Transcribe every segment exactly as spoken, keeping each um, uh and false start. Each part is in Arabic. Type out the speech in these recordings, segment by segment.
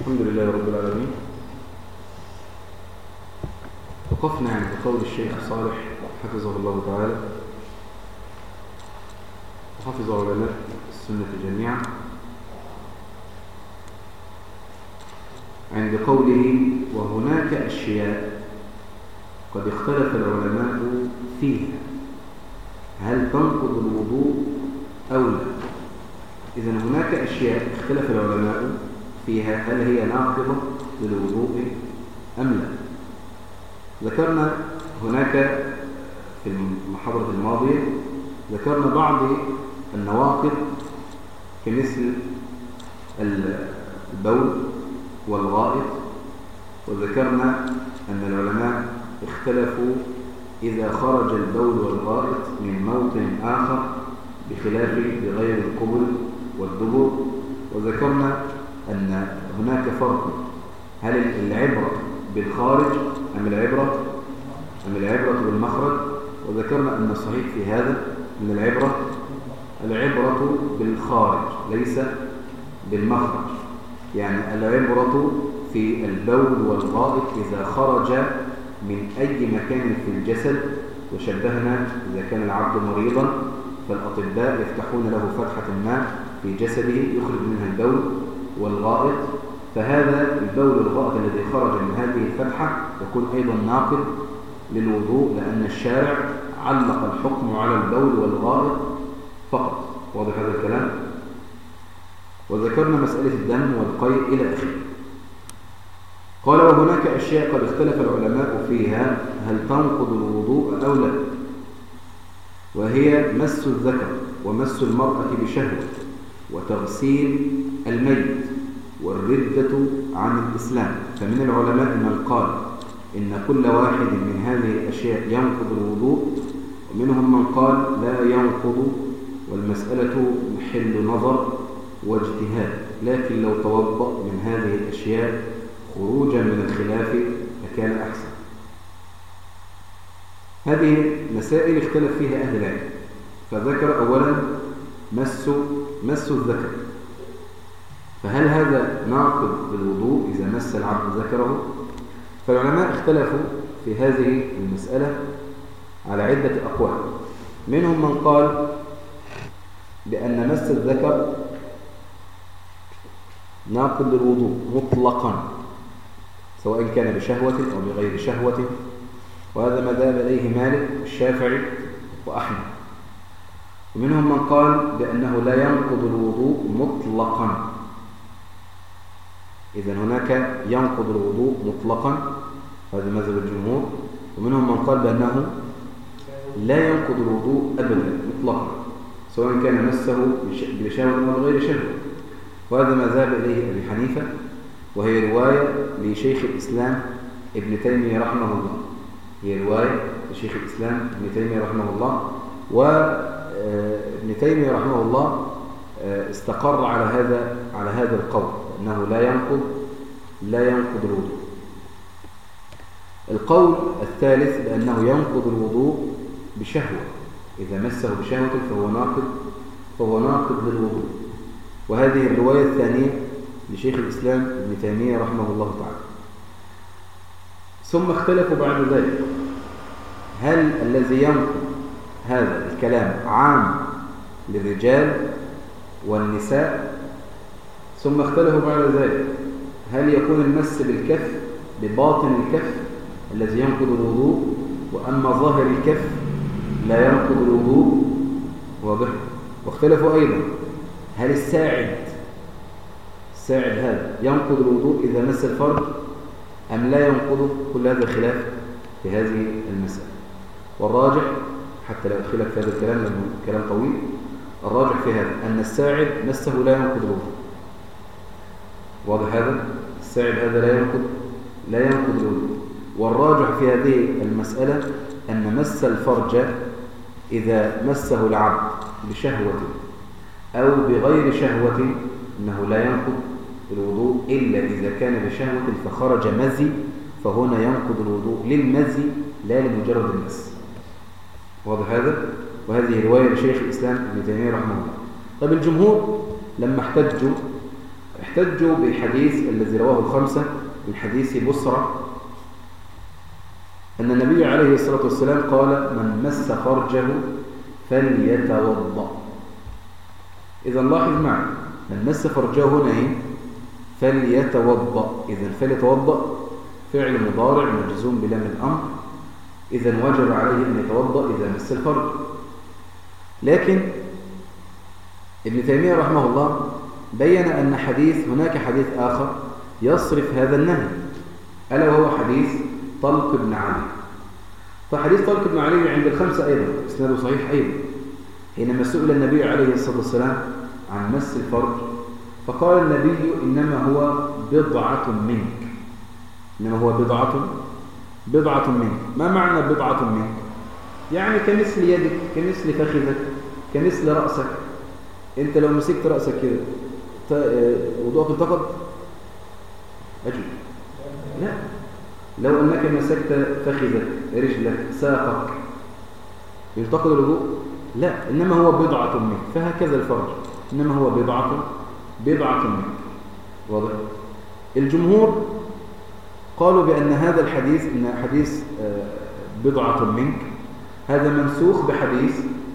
الحمد لله رب العالمين. وقفنا عند قول الشيخ صالح حفظه الله تعالى وحفظ علماء السنة جميعا عند قوله وهناك أشياء قد اختلف العلماء فيها هل تنقض الوضوء أو لا. إذن هناك أشياء اختلف العلماء فيها هل هي ناقضة للوضوء أم لا. ذكرنا هناك في المحاضرة الماضية ذكرنا بعض النواقض كمثل البول والغائط، وذكرنا أن العلماء اختلفوا إذا خرج البول والغائط من موطن آخر بخلاف بغير القبل والدبر، وذكرنا أن هناك فرق هل العبرة بالخارج أم العبرة أم العبرة بالمخرج، وذكرنا أن الصحيح في هذا أن العبرة العبرة بالخارج ليس بالمخرج، يعني العبرة في البول والغائط إذا خرج من أي مكان في الجسد. وشبهنا إذا كان العبد مريضا فالأطباء يفتحون له فتحة ما في جسده يخرج منها البول والغائط، فهذا البول والغائط الذي خرج من هذه الفتحة يكون أيضا ناقض للوضوء، لأن الشارع علق الحكم على البول والغائط فقط. واضح هذا الكلام؟ وذكرنا مسألة الدم والقيء إلى آخره. قال وهناك أشياء قد اختلف العلماء فيها هل تنقض الوضوء أو لا، وهي مس الذكر ومس المرأة بشهوة وتغسيل الميت والردة عن الإسلام. فمن العلماء من قال إن كل واحد من هذه الأشياء ينقض الوضوء، ومنهم من قال لا ينقض، والمسألة محل نظر واجتهاد، لكن لو توضأ من هذه الأشياء خروجا من الخلاف لكان أحسن. هذه مسائل اختلف فيها أهل العلم، فذكر أولا مس مس الذكر، فهل هذا ناقض للوضوء إذا مس العبد ذكره؟ فالعلماء اختلفوا في هذه المسألة على عدة أقوال. منهم من قال بأن مس الذكر ناقض للوضوء مطلقا سواء كان بشهوة أو بغير شهوة، وهذا ما ذهب إليه مالك الشافعي وأحمد. ومنهم من قال بأنه لا ينقض الوضوء مطلقا، إذن هناك ينقض الوضوء مطلقا، هذا مذهب الجمهور. ومنهم من قال بأنه لا ينقض الوضوء أبدا مطلقا سواء كان مسه بشهوة أو غير شهوة، وهذا ما ذهب إليه أبي حنيفة، وهي رواية لشيخ الإسلام ابن تيمية رحمه الله، هي رواية لشيخ الإسلام ابن تيمية رحمه الله. وابن تيمية رحمه الله استقر على هذا على هذا القول أنه لا ينقض لا ينقض الوضوء. القول الثالث بأنه ينقض الوضوء بشهوة، إذا مسه بشهوة فهو ناقض فهو ناقض للوضوء، وهذه الرواية الثانية لشيخ الإسلام ابن تيمية رحمه الله تعالى. ثم اختلفوا بعد ذلك هل الذي ينقض هذا الكلام عام للرجال والنساء، ثم اختلفوا بعد ذلك هل يكون المس بالكف بباطن الكف الذي ينقض الوضوء، وأما ظاهر الكف لا ينقض الوضوء. واضح؟ واختلفوا أيضا هل الساعد الساعد هذا ينقض الوضوء إذا مس الفرج أم لا ينقضه. كل هذا خلاف في هذه المسألة، والراجح حتى لا أدخلك في هذا الكلام لأنه كلام طويل، الراجح في هذا أن الساعد مسه لا ينقض الوضوء. واضح هذا؟ الساعد هذا لا ينقض لا ينقض الوضوء. والراجح في هذه المسألة أن مس الفرج إذا مسه العبد بشهوة أو بغير شهوة إنه لا ينقض الوضوء إلا إذا كان بشهوة فخرج مزي، فهنا ينقض الوضوء للمزي لا لمجرد المس. واضح هذا؟ وهذه رواية لشيخ الإسلام ابن تيمية رحمه الله. طيب الجمهور لما احتجوا احتجوا بالحديث الذي رواه الخمسة من حديث بصرة أن النبي عليه الصلاة والسلام قال من مس فرجه فليتوضأ. إذا لاحظ معي من مس فرجه هنا إيه؟ فليتوضأ. إذا فليتوضأ فعل مضارع مجزوم بلام الأمر، إذا وجب عليه أن يتوضأ إذا مس الفرج. لكن ابن تيمية رحمه الله بين أن حديث هناك حديث آخر يصرف هذا النهي، ألا وهو حديث طلق بن علي. فحديث طلق بن علي عند الخمسة أيضا إسناده صحيح أيضا، حينما سئل النبي عليه الصلاة والسلام عن مس الفرج فقال النبي إنما هو بضعة منك. إنما هو بضعة بضعة منك. ما معنى بضعة منك؟ يعني كمثل يدك، كمثل فخذك، كمثل رأسك. أنت لو مسكت رأسك كده وضوءك انتقض؟ أجل لا. لو أنك مسكت فخذك، رجلك، ساقك، ينتقض الوضوء؟ لا. إنما هو بضعة منك. فهكذا الفرج إنما هو بضعة بضعة منك. واضح؟ الجمهور قالوا بأن هذا الحديث، إن حديث بضعة منك هذا منسوخ بحديث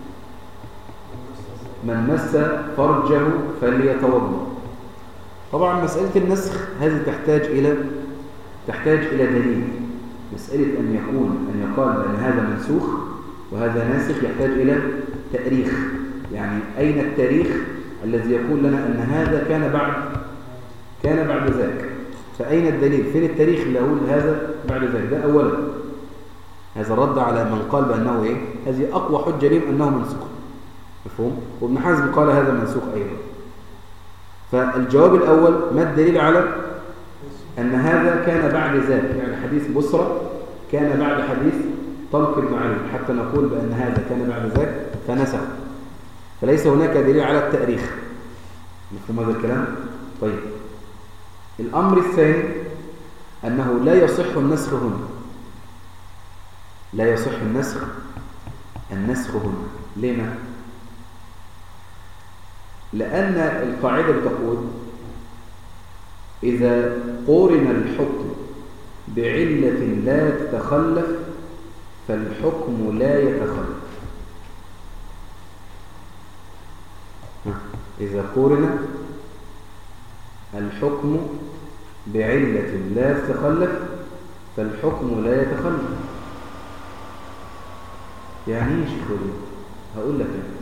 من مس فرجه فليتوضأ. طبعا مسألة النسخ هذه تحتاج إلى تحتاج إلى دليل. مسألة أن يكون أن يقال بأن هذا منسوخ وهذا ناسخ يحتاج إلى تاريخ. يعني أين التاريخ الذي يقول لنا أن هذا كان بعد كان بعد ذاك؟ فأين الدليل؟ فين التاريخ اللي يقول هذا بعد ذاك؟ ده أولا هذا رد على من قال بأنه إيه؟ هذه أقوى حجة لهم أنه منسوخ. مفهوم؟ وابن حزم قال هذا منسوخ أيضا. فالجواب الأول ما الدليل على أن هذا كان بعد ذاك؟ يعني حديث بصرة كان بعد حديث طلق بن علي حتى نقول بأن هذا كان بعد ذاك فنسخ. فليس هناك دليل على التاريخ. مفهوم هذا الكلام؟ طيب الأمر الثاني أنه لا يصح النسخ هنا. لا يصح النسخ النسخ هنا. لما؟ لأن القاعدة بتقول إذا قورن الحكم بعلة لا تتخلف فالحكم لا يتخلف. إذا قورن الحكم بعلة لا تتخلف فالحكم لا يتخلف. يعني ايش يقول؟ هقول لك يعني.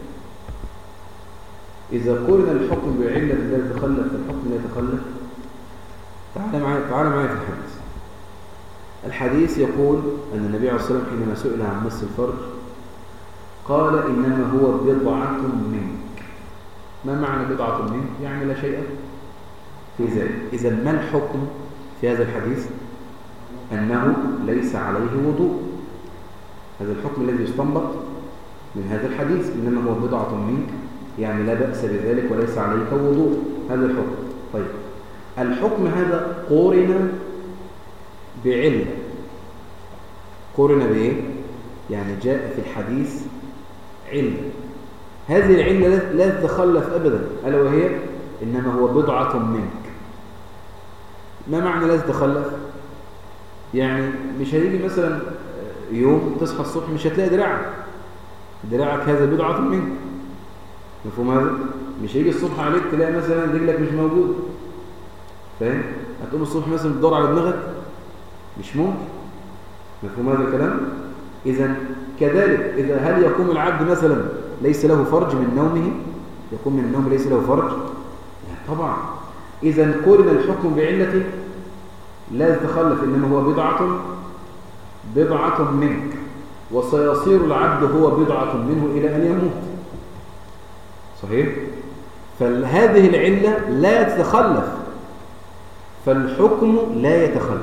إذا قورن الحكم بعلة لا تتخلف فالحكم لا يتخلف. تعال معي تعال معي في الحديث. الحديث يقول أن النبي عليه الصلاة والسلام حينما سئل عن مس الفرج قال إنما هو بضعة منك. ما معنى بضعة منك؟ يعني لا شيء في ذلك. إذا ما الحكم في هذا الحديث؟ أنه ليس عليه وضوء. هذا الحكم الذي يستنبط من هذا الحديث إنما هو بضعة منك، يعني لا بأس بذلك وليس عليك وضوء. هذا الحكم. طيب الحكم هذا قورن بعلة. قورن بإيه؟ يعني جاء في الحديث علة. هذه العلة لا تتخلف أبدا، ألا وهي إنما هو بضعة منك. ما معنى لا تتخلف؟ يعني مش هيجي مثلا يوم تصحى الصبح مش هتلاقي دراعك دراعك هذا بضعة منك. مفهوم هذا؟ مش هيجي الصبح عليك تلاقي مثلا رجلك مش موجود. فاهم؟ هتقوم الصبح مثلا تدور على دماغك؟ مش ممكن. مفهوم هذا الكلام؟ إذا كذلك إذا هل يقوم العبد مثلا ليس له فرج من نومه؟ يقوم من النوم ليس له فرج؟ لا طبعا. إذا قورن الحكم بعلة لا يتخلف إنما هو بضعة بضعة منك، وسيصير العبد هو بضعة منه إلى أن يموت. صحيح؟ فهذه العلة لا تتخلف فالحكم لا يتخلف.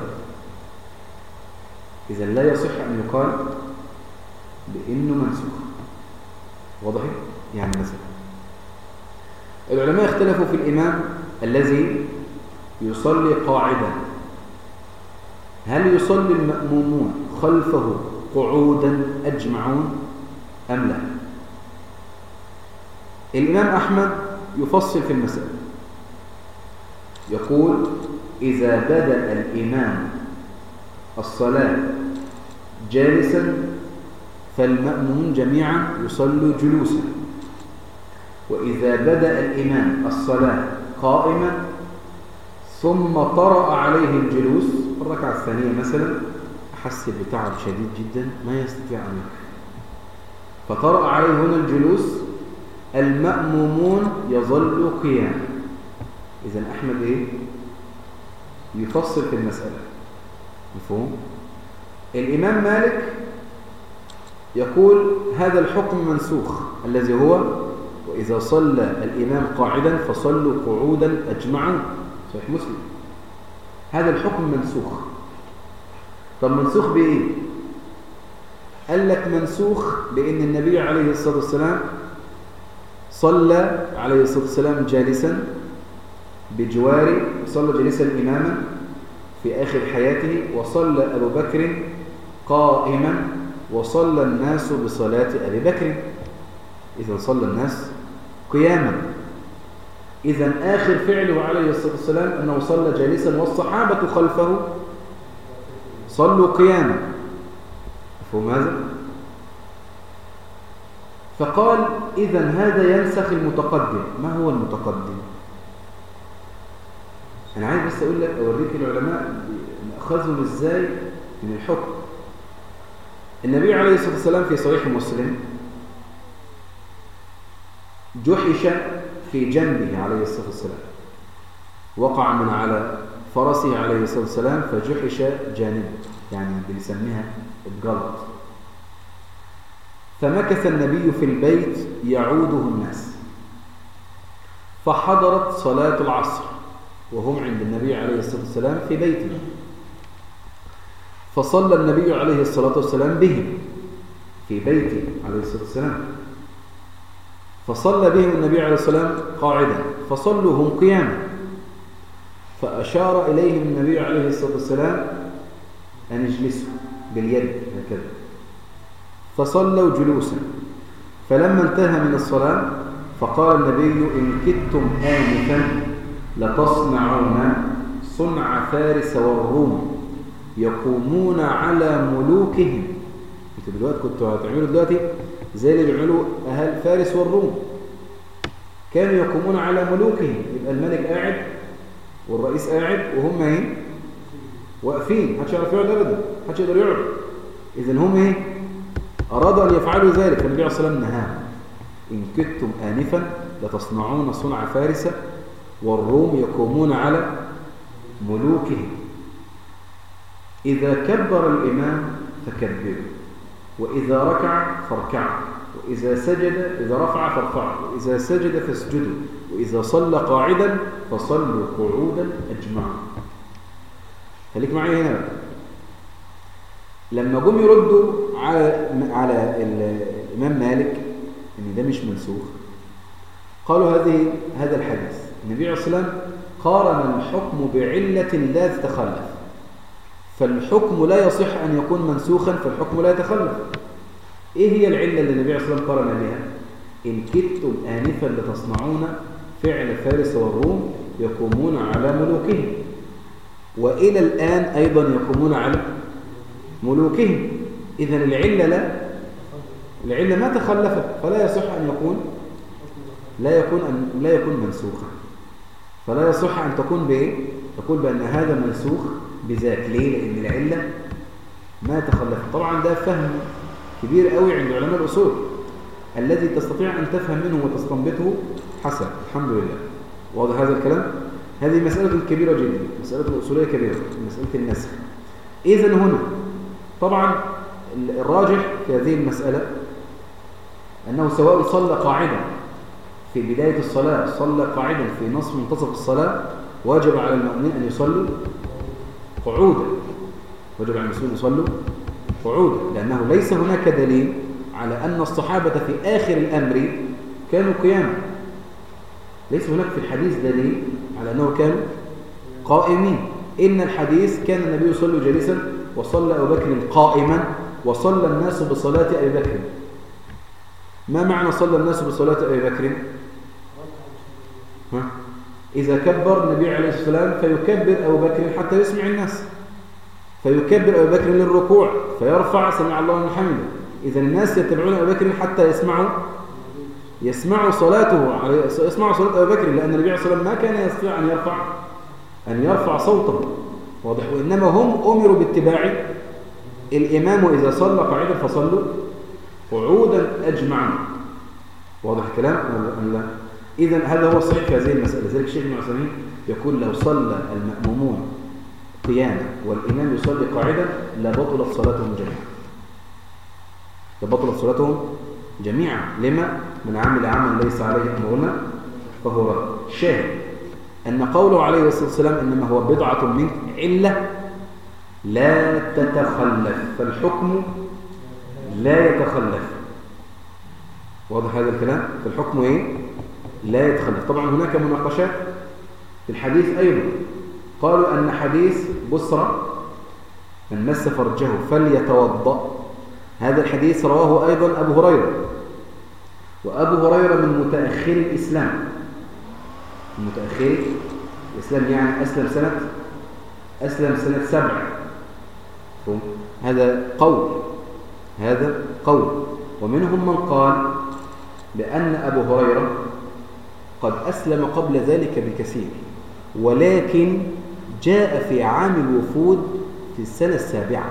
إذا لا يصح أن يقال بأنه منسوخ. واضح؟ يعني مثلا العلماء اختلفوا في الإمام الذي يصلي قاعدا، هل يصلي المأمومون خلفه قعودا أجمعون أم لا؟ الإمام أحمد يفصل في المسألة يقول إذا بدأ الإمام الصلاة جالسا فالمأمومون جميعا يصلوا جلوسا، وإذا بدأ الإمام الصلاة قائما ثم طرأ عليه الجلوس الركعة الثانية مثلا، أحس بتعب شديد جدا ما يستطيع أن يقف، فطرأ عليه هنا الجلوس، المأمومون يظل قياما. إذن أحمد إيه؟ يفصل في المسألة، مفهوم؟ الإمام مالك يقول هذا الحكم منسوخ الذي هو وإذا صلى الإمام قاعدا فصلوا قعودا أجمعون، صحيح مسلم. هذا الحكم منسوخ. طب منسوخ بإيه؟ قال لك منسوخ بأن النبي عليه الصلاة والسلام صلى عليه الصلاة والسلام جالسا بجوار، صلى جالسا إماما في آخر حياته، وصلى أبو بكر قائما وصلى الناس بصلاة أبي بكر، إذن صلى الناس قياما. إذن آخر فعله عليه الصلاة والسلام أنه صلى جالسا والصحابة خلفه صلوا قياما، مفهوم هذا؟ فقال إذن هذا ينسخ المتقدم. ما هو المتقدم؟ أنا عايز بس أقول لك أوريك العلماء أخذهم إزاي من الحكم. النبي عليه الصلاة والسلام في صحيح مسلم جحش في جنبه عليه الصلاة والسلام، وقع من على فرسه عليه الصلاة والسلام فجحش جانبه، يعني بنسميها الجلط. فمكث النبي في البيت يعوده الناس، فحضرت صلاة العصر وهم عند النبي عليه الصلاة والسلام في بيته، فصلى النبي عليه الصلاة والسلام بهم في بيته عليه الصلاة والسلام، فصلى بهم النبي عليه الصلاة والسلام قاعدا فصلوا هم قياما، فأشار إليهم النبي عليه الصلاة والسلام أن اجلسوا باليد هكذا، فصلوا جلوسا. فلما انتهى من الصلاة فقال النبي إن كدتم آنفا لتصنعون صنع فارس والروم يقومون على ملوكهم. انتوا دلوقتي كنتوا هتعملوا دلوقتي زي اللي بيعملوا أهل فارس والروم، كانوا يقومون على ملوكهم، يبقى الملك قاعد والرئيس قاعد وهم ايه واقفين، محدش يعرف يقعد ابدا، محدش يقدر يقعد. اذا هم ايه ارادوا ان يفعلوا ذلك، فالنبي عليه الصلاه والسلام نهاهم ان كدتم آنفا لتصنعون صنع فارس والروم يقومون على ملوكهم. إذا كبر الإمام فكبروا، وإذا ركع فاركعوا، وإذا سجد إذا رفع فارفعوا، وإذا سجد فاسجدوا، وإذا صلى قاعدا فصلوا قعودا أجمعوا. خليك معي هنا. لما جم يردوا على على الإمام مالك إن ده مش منسوخ، قالوا هذه هذا الحديث النبي عليه الصلاة والسلام قارن الحكم بعلة لا تتخلف، فالحكم لا يصح أن يكون منسوخا، فالحكم لا يتخلف. إيه هي العلة اللي النبي عليه الصلاة والسلام قارن بها؟ إن كدتم آنفا لتصنعون فعل فارس والروم يقومون على ملوكهم، وإلى الآن أيضا يقومون على ملوكهم. إذن العلة لا العلة ما تخلفت، فلا يصح أن يكون لا يكون أن لا يكون منسوخا، فلا يصح أن تكون بإيه؟ تقول بأن هذا منسوخ بذاك. ليه؟ لأن العلة ما تخلفت. طبعا ده فهم كبير قوي عند علماء الأصول، الذي تستطيع أن تفهم منه وتستنبطه حسن، الحمد لله. واضح هذا الكلام؟ هذه مسألة كبيرة جدا، مسألة أصولية كبيرة، مسألة النسخ. إذن هنا طبعا الراجح في هذه المسألة أنه سواء صلى قاعدا في بداية الصلاة، صلى قاعدا في نصف منتصف الصلاة، واجب على المؤمنين أن يصلوا قعودا، واجب على المسلمين يصلوا قعودا، لأنه ليس هناك دليل على أن الصحابة في آخر الأمر كانوا قياما. ليس هناك في الحديث دليل على أنه كانوا قائمين. إن الحديث كان النبي يصلي جالسا وصلى أبو بكر قائما وصلى الناس بصلاة أبي بكر. ما معنى صلى الناس بصلاة أبي بكر؟ ها؟ إذا كبر النبي عليه الصلاة والسلام فيكبر أبو بكر حتى يسمع الناس، فيكبر أبو بكر للركوع فيرفع سمع الله لمن حمده. إذا الناس يتبعون أبو بكر حتى يسمعوا يسمعوا صلاته، يسمعوا صلاة أبو بكر، لأن النبي عليه الصلاة والسلام ما كان يستطيع أن يرفع أن يرفع صوته، واضح. وإنما هم أمروا باتباع الإمام، وإذا صلى قاعدا فصلوا قعودا أجمعا، واضح الكلام أم لا؟ إذن هذا هو الصحيح في هذه المسألة. ذلك الشيخ ابن عثيمين يقول لو صلى المأمومون قياما والإمام يصلي قاعدا لبطلت صلاتهم جميعا، لبطلت صلاتهم جميعا. لما؟ من عمل عملا ليس عليه أمرنا فهو رد. الشاهد أن قوله عليه الصلاة والسلام إنما هو بضعة منك علة لا تتخلف، فالحكم لا يتخلف، واضح هذا الكلام؟ فالحكم إيه؟ لا يتخلف. طبعا هناك مناقشات في الحديث أيضا. قالوا أن حديث بصرة من مس فرجه فليتوضأ، هذا الحديث رواه أيضا أبو هريرة، وأبو هريرة من متأخر الإسلام، من متأخر الإسلام يعني أسلم سنة أسلم سنة سبع. هذا قول هذا قول ومنهم من قال بأن أبو هريرة قد أسلم قبل ذلك بكثير، ولكن جاء في عام الوفود في السنة السابعة،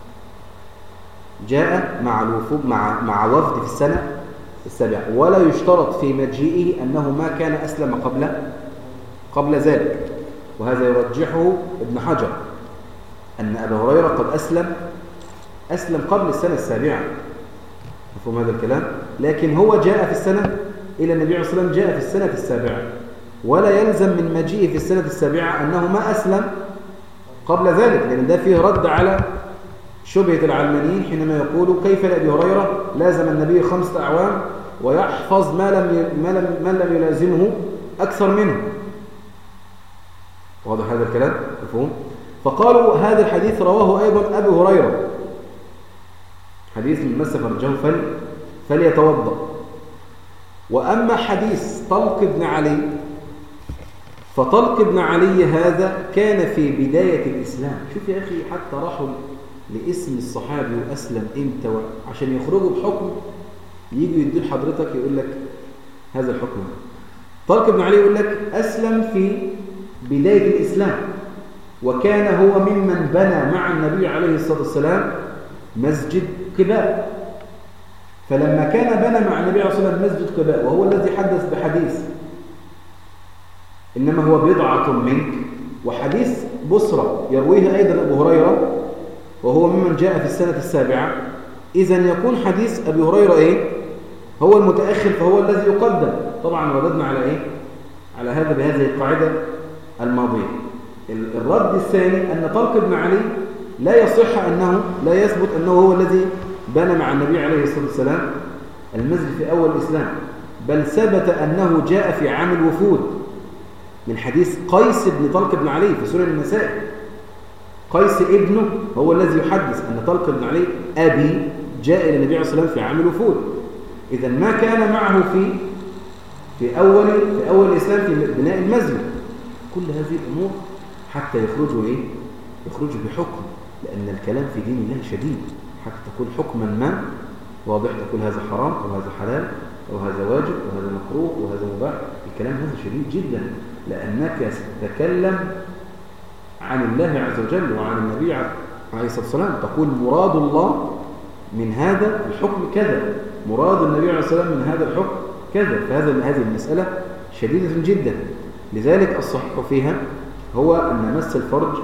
جاء مع الوفود مع مع وفد في السنة السابعة، ولا يشترط في مجيئه أنه ما كان أسلم قبل قبل ذلك. وهذا يرجحه ابن حجر أن أبا هريرة قد أسلم أسلم قبل السنة السابعة، مفهوم هذا الكلام؟ لكن هو جاء في السنة إلى النبي عليه الصلاة والسلام جاء في السنة السابعة، ولا يلزم من مجيئه في السنة السابعة أنه ما أسلم قبل ذلك، لأن ده فيه رد على شبهة العلمانيين حينما يقولوا كيف لأبي هريرة لازم النبي خمسة أعوام ويحفظ ما لم ما لم ما لم يلازمه أكثر منه، واضح هذا الكلام؟ مفهوم؟ فقالوا هذا الحديث رواه أيضا أبو هريرة، حديث من مس فرجه فل فليتوضأ. وأما حديث طلق بن علي فطلق بن علي هذا كان في بداية الإسلام. شوف يا أخي، حتى راحوا لاسم الصحابي وأسلم إمتى عشان يخرجوا بحكم يجوا يدوا لحضرتك يقول لك هذا الحكم. طلق بن علي يقول لك أسلم في بداية الإسلام، وكان هو ممن بنى مع النبي عليه الصلاة والسلام مسجد قباء. فلما كان بنى مع النبي عليه الصلاة والسلام مسجد قباء، وهو الذي حدث بحديث إنما هو بضعة منك، وحديث بصرة يرويه أيضا أبو هريرة وهو ممن جاء في السنة السابعة، إذن يكون حديث أبي هريرة إيه؟ هو المتأخر، فهو الذي يقدم. طبعا رددنا على إيه؟ على هذا بهذه القاعدة الماضية. الرد الثاني أن طلق بن علي لا يصح أنه لا يثبت أنه هو الذي بنى مع النبي عليه الصلاة والسلام المسجد في أول الإسلام، بل ثبت أنه جاء في عام الوفود من حديث قيس بن طلق بن علي في سنن النسائي. قيس ابنه هو الذي يحدث أن طلق بن علي أبي جاء إلى النبي عليه الصلاة والسلام في عام الوفود. إذا ما كان معه في في أول في أول الإسلام في بناء المسجد. كل هذه الأمور حتى يخرجوا إيه؟ يخرجوا بحكم، لأن الكلام في دين الله شديد. حتى تقول حكما ما واضح، تقول هذا حرام أو هذا حلال أو هذا واجب وهذا مكروه وهذا مباح، الكلام هذا شديد جدا، لأنك ستتكلم عن الله عز وجل وعن النبي عليه الصلاة والسلام. تقول مراد الله من هذا الحكم كذا، مراد النبي عليه الصلاة والسلام من هذا الحكم كذا، فهذا هذه المسألة شديدة جدا. لذلك الصحيح فيها هو أن مس الفرج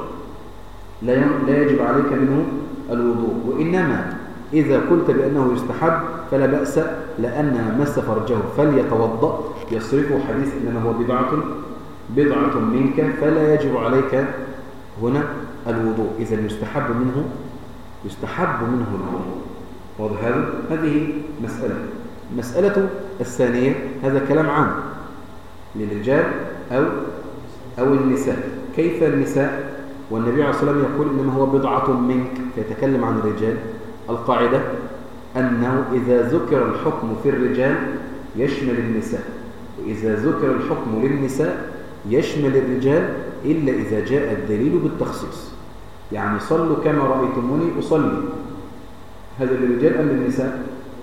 لا لا يجب عليك منه الوضوء، وإنما إذا قلت بأنه يستحب فلا بأس، لأن مس فرجه فليتوضأ يصرفه حديث إنما هو بضعة بضعة منك، فلا يجب عليك هنا الوضوء. إذا يستحب منه يستحب منه الوضوء، واضح هذا؟ هذه مسألة. المسألة الثانية، هذا كلام عام للرجال أو أو النساء. كيف النساء والنبي عليه الصلاة والسلام يقول إنما هو بضعة منك، فيتكلم عن الرجال؟ القاعدة أنه إذا ذكر الحكم في الرجال يشمل النساء، وإذا ذكر الحكم للنساء يشمل الرجال إلا إذا جاء الدليل بالتخصيص. يعني صلوا كما رأيتموني أصلي، هذا للرجال أم للنساء؟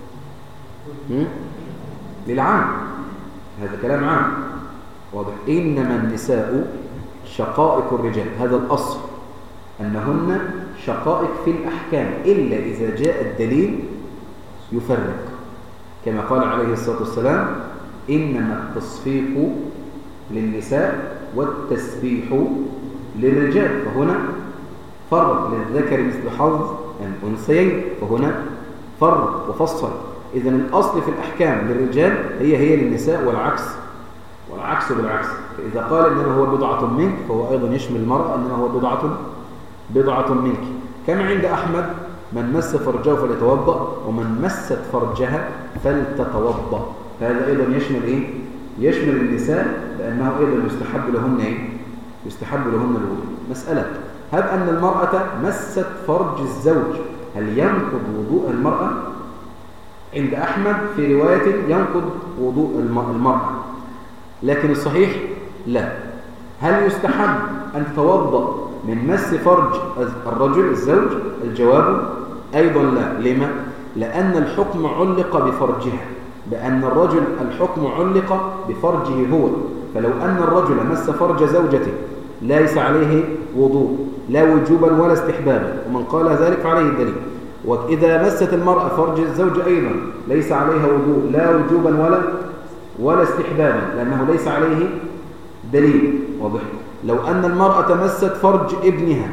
للعام، هذا كلام عام واضح. إنما النساء شقائق الرجال، هذا الأصل أنهن شقائق في الأحكام إلا إذا جاء الدليل يفرق، كما قال عليه الصلاة والسلام إنما التصفيق للنساء والتسبيح للرجال، فهنا فرق للذكر مثل حظ الأنثيين، فهنا فرق وفصل. إذن الأصل في الأحكام للرجال هي هي للنساء والعكس، والعكس بالعكس. فإذا قال إنما هو بضعة منك فهو أيضا يشمل المرأة إنما هو بضعة بضعة منك. كما عند أحمد من مس فرجه فليتوضأ ومن مست فرجها فلتتوضأ، هذا أيضا يشمل إيه؟ يشمل النساء، لأنه أيضا يستحب لهن إيه؟ يستحب لهن الوضوء. مسألة: هل أن المرأة مست فرج الزوج هل ينقض وضوء المرأة؟ عند أحمد في رواية ينقض وضوء المرأة، لكن الصحيح لا. هل يستحب أن تتوضأ من مس فرج الرجل الزوج؟ الجواب أيضا لا. لما؟ لأن الحكم علق بفرجها، بأن الرجل الحكم علق بفرجه هو، فلو أن الرجل مس فرج زوجته ليس عليه وضوء لا وجوبا ولا استحبابا، ومن قال ذلك فعليه الدليل. وإذا مست المرأة فرج الزوج أيضا ليس عليها وضوء لا وجوبا ولا ولا استحبابا، لأنه ليس عليه دليل واضح. لو أن المرأة مست فرج ابنها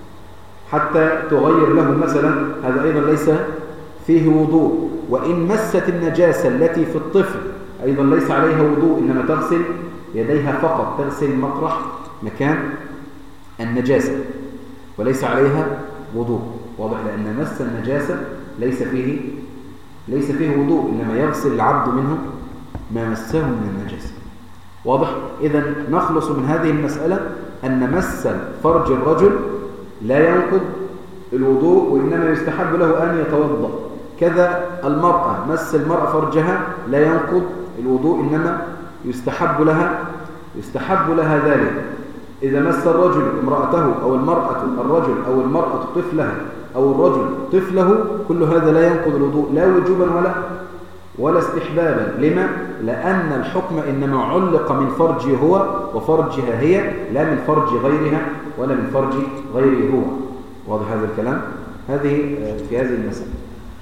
حتى تغير له مثلا، هذا أيضا ليس فيه وضوء. وإن مست النجاسة التي في الطفل أيضا ليس عليها وضوء، إنما تغسل يديها فقط، تغسل مطرح مكان النجاسة وليس عليها وضوء واضح، لأن مس النجاسة ليس فيه ليس فيه وضوء، إنما يغسل العبد منه ما مسه من النجاسة واضح. إذن نخلص من هذه المسألة أن مس فرج الرجل لا ينقض الوضوء، وإنما يستحب له أن يتوضأ. كذا المرأة مس المرأة فرجها لا ينقض الوضوء، إنما يستحب لها يستحب لها ذلك. إذا مس الرجل امرأته أو المرأة الرجل أو المرأة طفلها أو الرجل طفله، كل هذا لا ينقض الوضوء لا وجوبا ولا ولا استحبابا. لما؟ لأن الحكم إنما علق من فرجه هو وفرجها هي، لا من فرج غيرها ولا من فرج غيره هو. واضح هذا الكلام؟ هذه في هذه المسألة.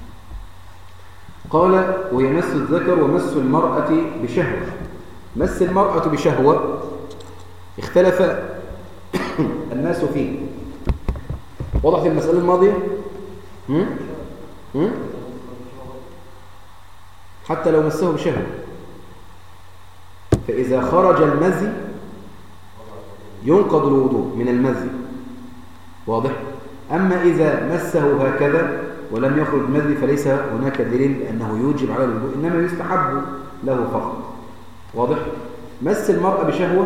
قال: ويمس الذكر ومس المرأة بشهوة. مس المرأة بشهوة اختلف الناس فيه. وضحت المسألة الماضية؟ هم؟ هم؟ حتى لو مسه بشهوة، فإذا خرج المزي ينقض الوضوء من المزي واضح. أما إذا مسه هكذا ولم يخرج مزي فليس هناك دليل أنه يوجب على الوضوء، إنما يستحب له فقط واضح. مس المرأة بشهوة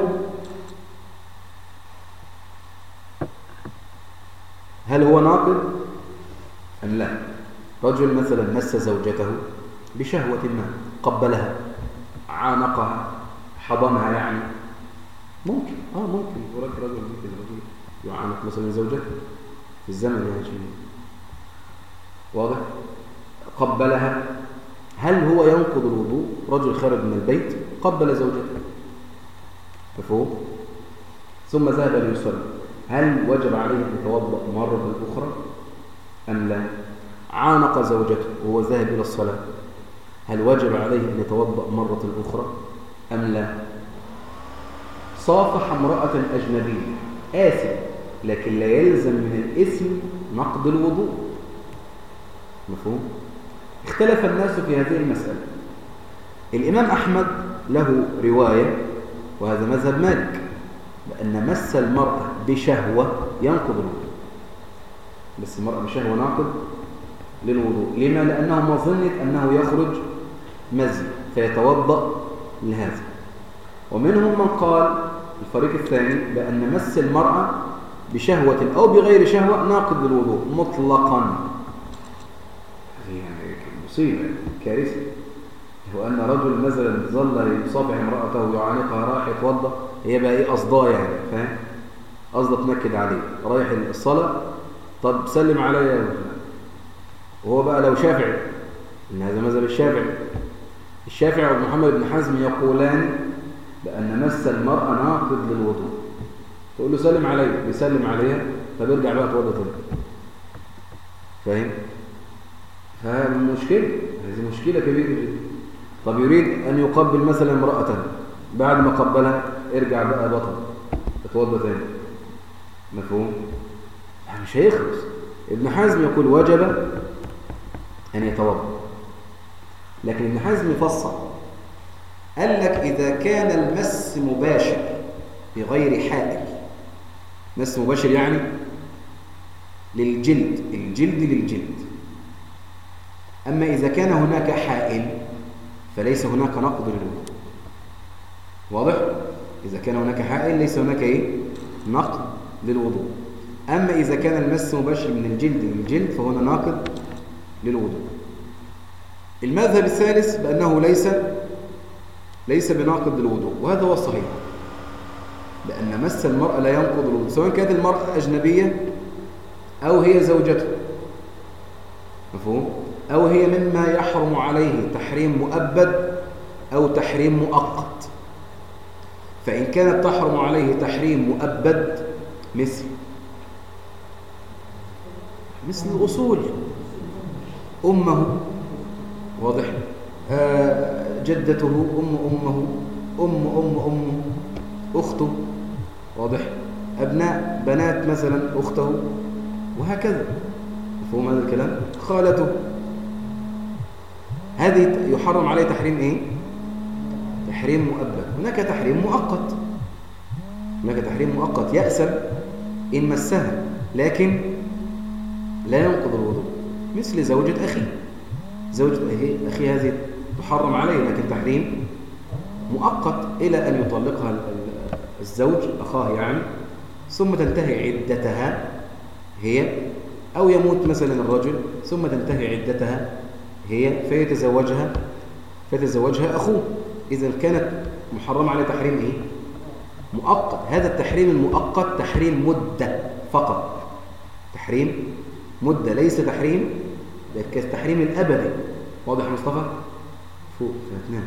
هل هو ناقض أم لا؟ رجل مثلا مس زوجته بشهوة ما، قبلها، عانقها، حضنها، يعني ممكن اه ممكن ورك رجل ممكن رجل يعانق مثلا زوجته في الزمن يعني شيء واضح، قبلها، هل هو ينقض الوضوء؟ رجل خرج من البيت قبل زوجته مفهوم، ثم ذهب ليصلي، هل وجب عليه ان يتوضا مره اخرى ام لا؟ عانق زوجته وهو ذاهب الى الصلاه، هل وجب عليه ان يتوضا مره اخرى ام لا؟ صافح امراه اجنبيه آثم، لكن لا يلزم من الاسم نقض الوضوء مفهوم. اختلف الناس في هذه المساله. الامام احمد له روايه، وهذا مذهب مالك، بأن مس المرأة بشهوة ينقض الوضوء. مس المرأة بشهوة ناقض للوضوء. لما؟ لأنه مظنة أنه يخرج مزي فيتوضأ لهذا. ومنهم من قال الفريق الثاني بأن مس المرأة بشهوة أو بغير شهوة ناقض للوضوء مطلقا. يعني مصيبة كارثة، هو أن رجل مثلا ظل يصافح امرأته ويعانقها راح يتوضأ هي بقى ايه قصداه يعني، فاهم؟ قصده تنكد عليه رايح الصلاة، طب سلم عليا يا فلان. وهو بقى لو شافعي، ان هذا مذهب الشافعي، الشافعي وابن محمد بن حزم يقولان بأن مس المرأة ناقض للوضوء. تقول له سلم عليا، بيسلم عليها، فبيرجع بقى توضى تاني. فاهم؟ فمشكلة، هذه مشكلة كبيرة جدا. طب يريد أن يقبل مثلا امرأة، بعد ما قبلها ارجع بقى بطل تتوضى تاني. مفهوم؟ مش هيخلص. ابن حزم يقول وجب أن يتوضا، لكن ابن حزم يفصل، قال لك إذا كان المس مباشر بغير حائل، مس مباشر يعني للجلد، الجلد للجلد. أما إذا كان هناك حائل فليس هناك نقض للوضوء. واضح؟ إذا كان هناك حائل ليس هناك إيه؟ نقض للوضوء. أما إذا كان المس مباشر من الجلد للجلد فهنا ناقض للوضوء. المذهب الثالث بأنه ليس ليس بناقض للوضوء، وهذا هو الصحيح، لأن مس المرأة لا ينقض الوضوء، سواء كانت المرأة أجنبية أو هي زوجته. مفهوم؟ أو هي مما يحرم عليه تحريم مؤبد أو تحريم مؤقت. فإن كانت تحرم عليه تحريم مؤبد مثل مثل الأصول، أمه، واضح، آه جدته، أم أمه، أم أم أمه، أخته، واضح، أبناء بنات مثلا أخته، وهكذا. مفهوم هذا الكلام؟ خالته، هذه يحرم عليه تحريم إيه؟ تحريم مؤبد. هناك تحريم مؤقت، هناك تحريم مؤقت يأسم إن مسها لكن لا ينقض الوضوء، مثل زوجة أخي، زوجة أخي هذه تحرم عليه لكن تحريم مؤقت إلى أن يطلقها الزوج أخاه يعني، ثم تنتهي عدتها هي، أو يموت مثلا الرجل ثم تنتهي عدتها هي فيتزوجها فيتزوجها أخوه. إذا كانت محرمة عليه تحريم إيه؟ مؤقت. هذا التحريم المؤقت تحريم مدة فقط، تحريم مدة، ليس تحريم كالتحريم الأبدي. واضح يا مصطفى؟ فوق فهتنام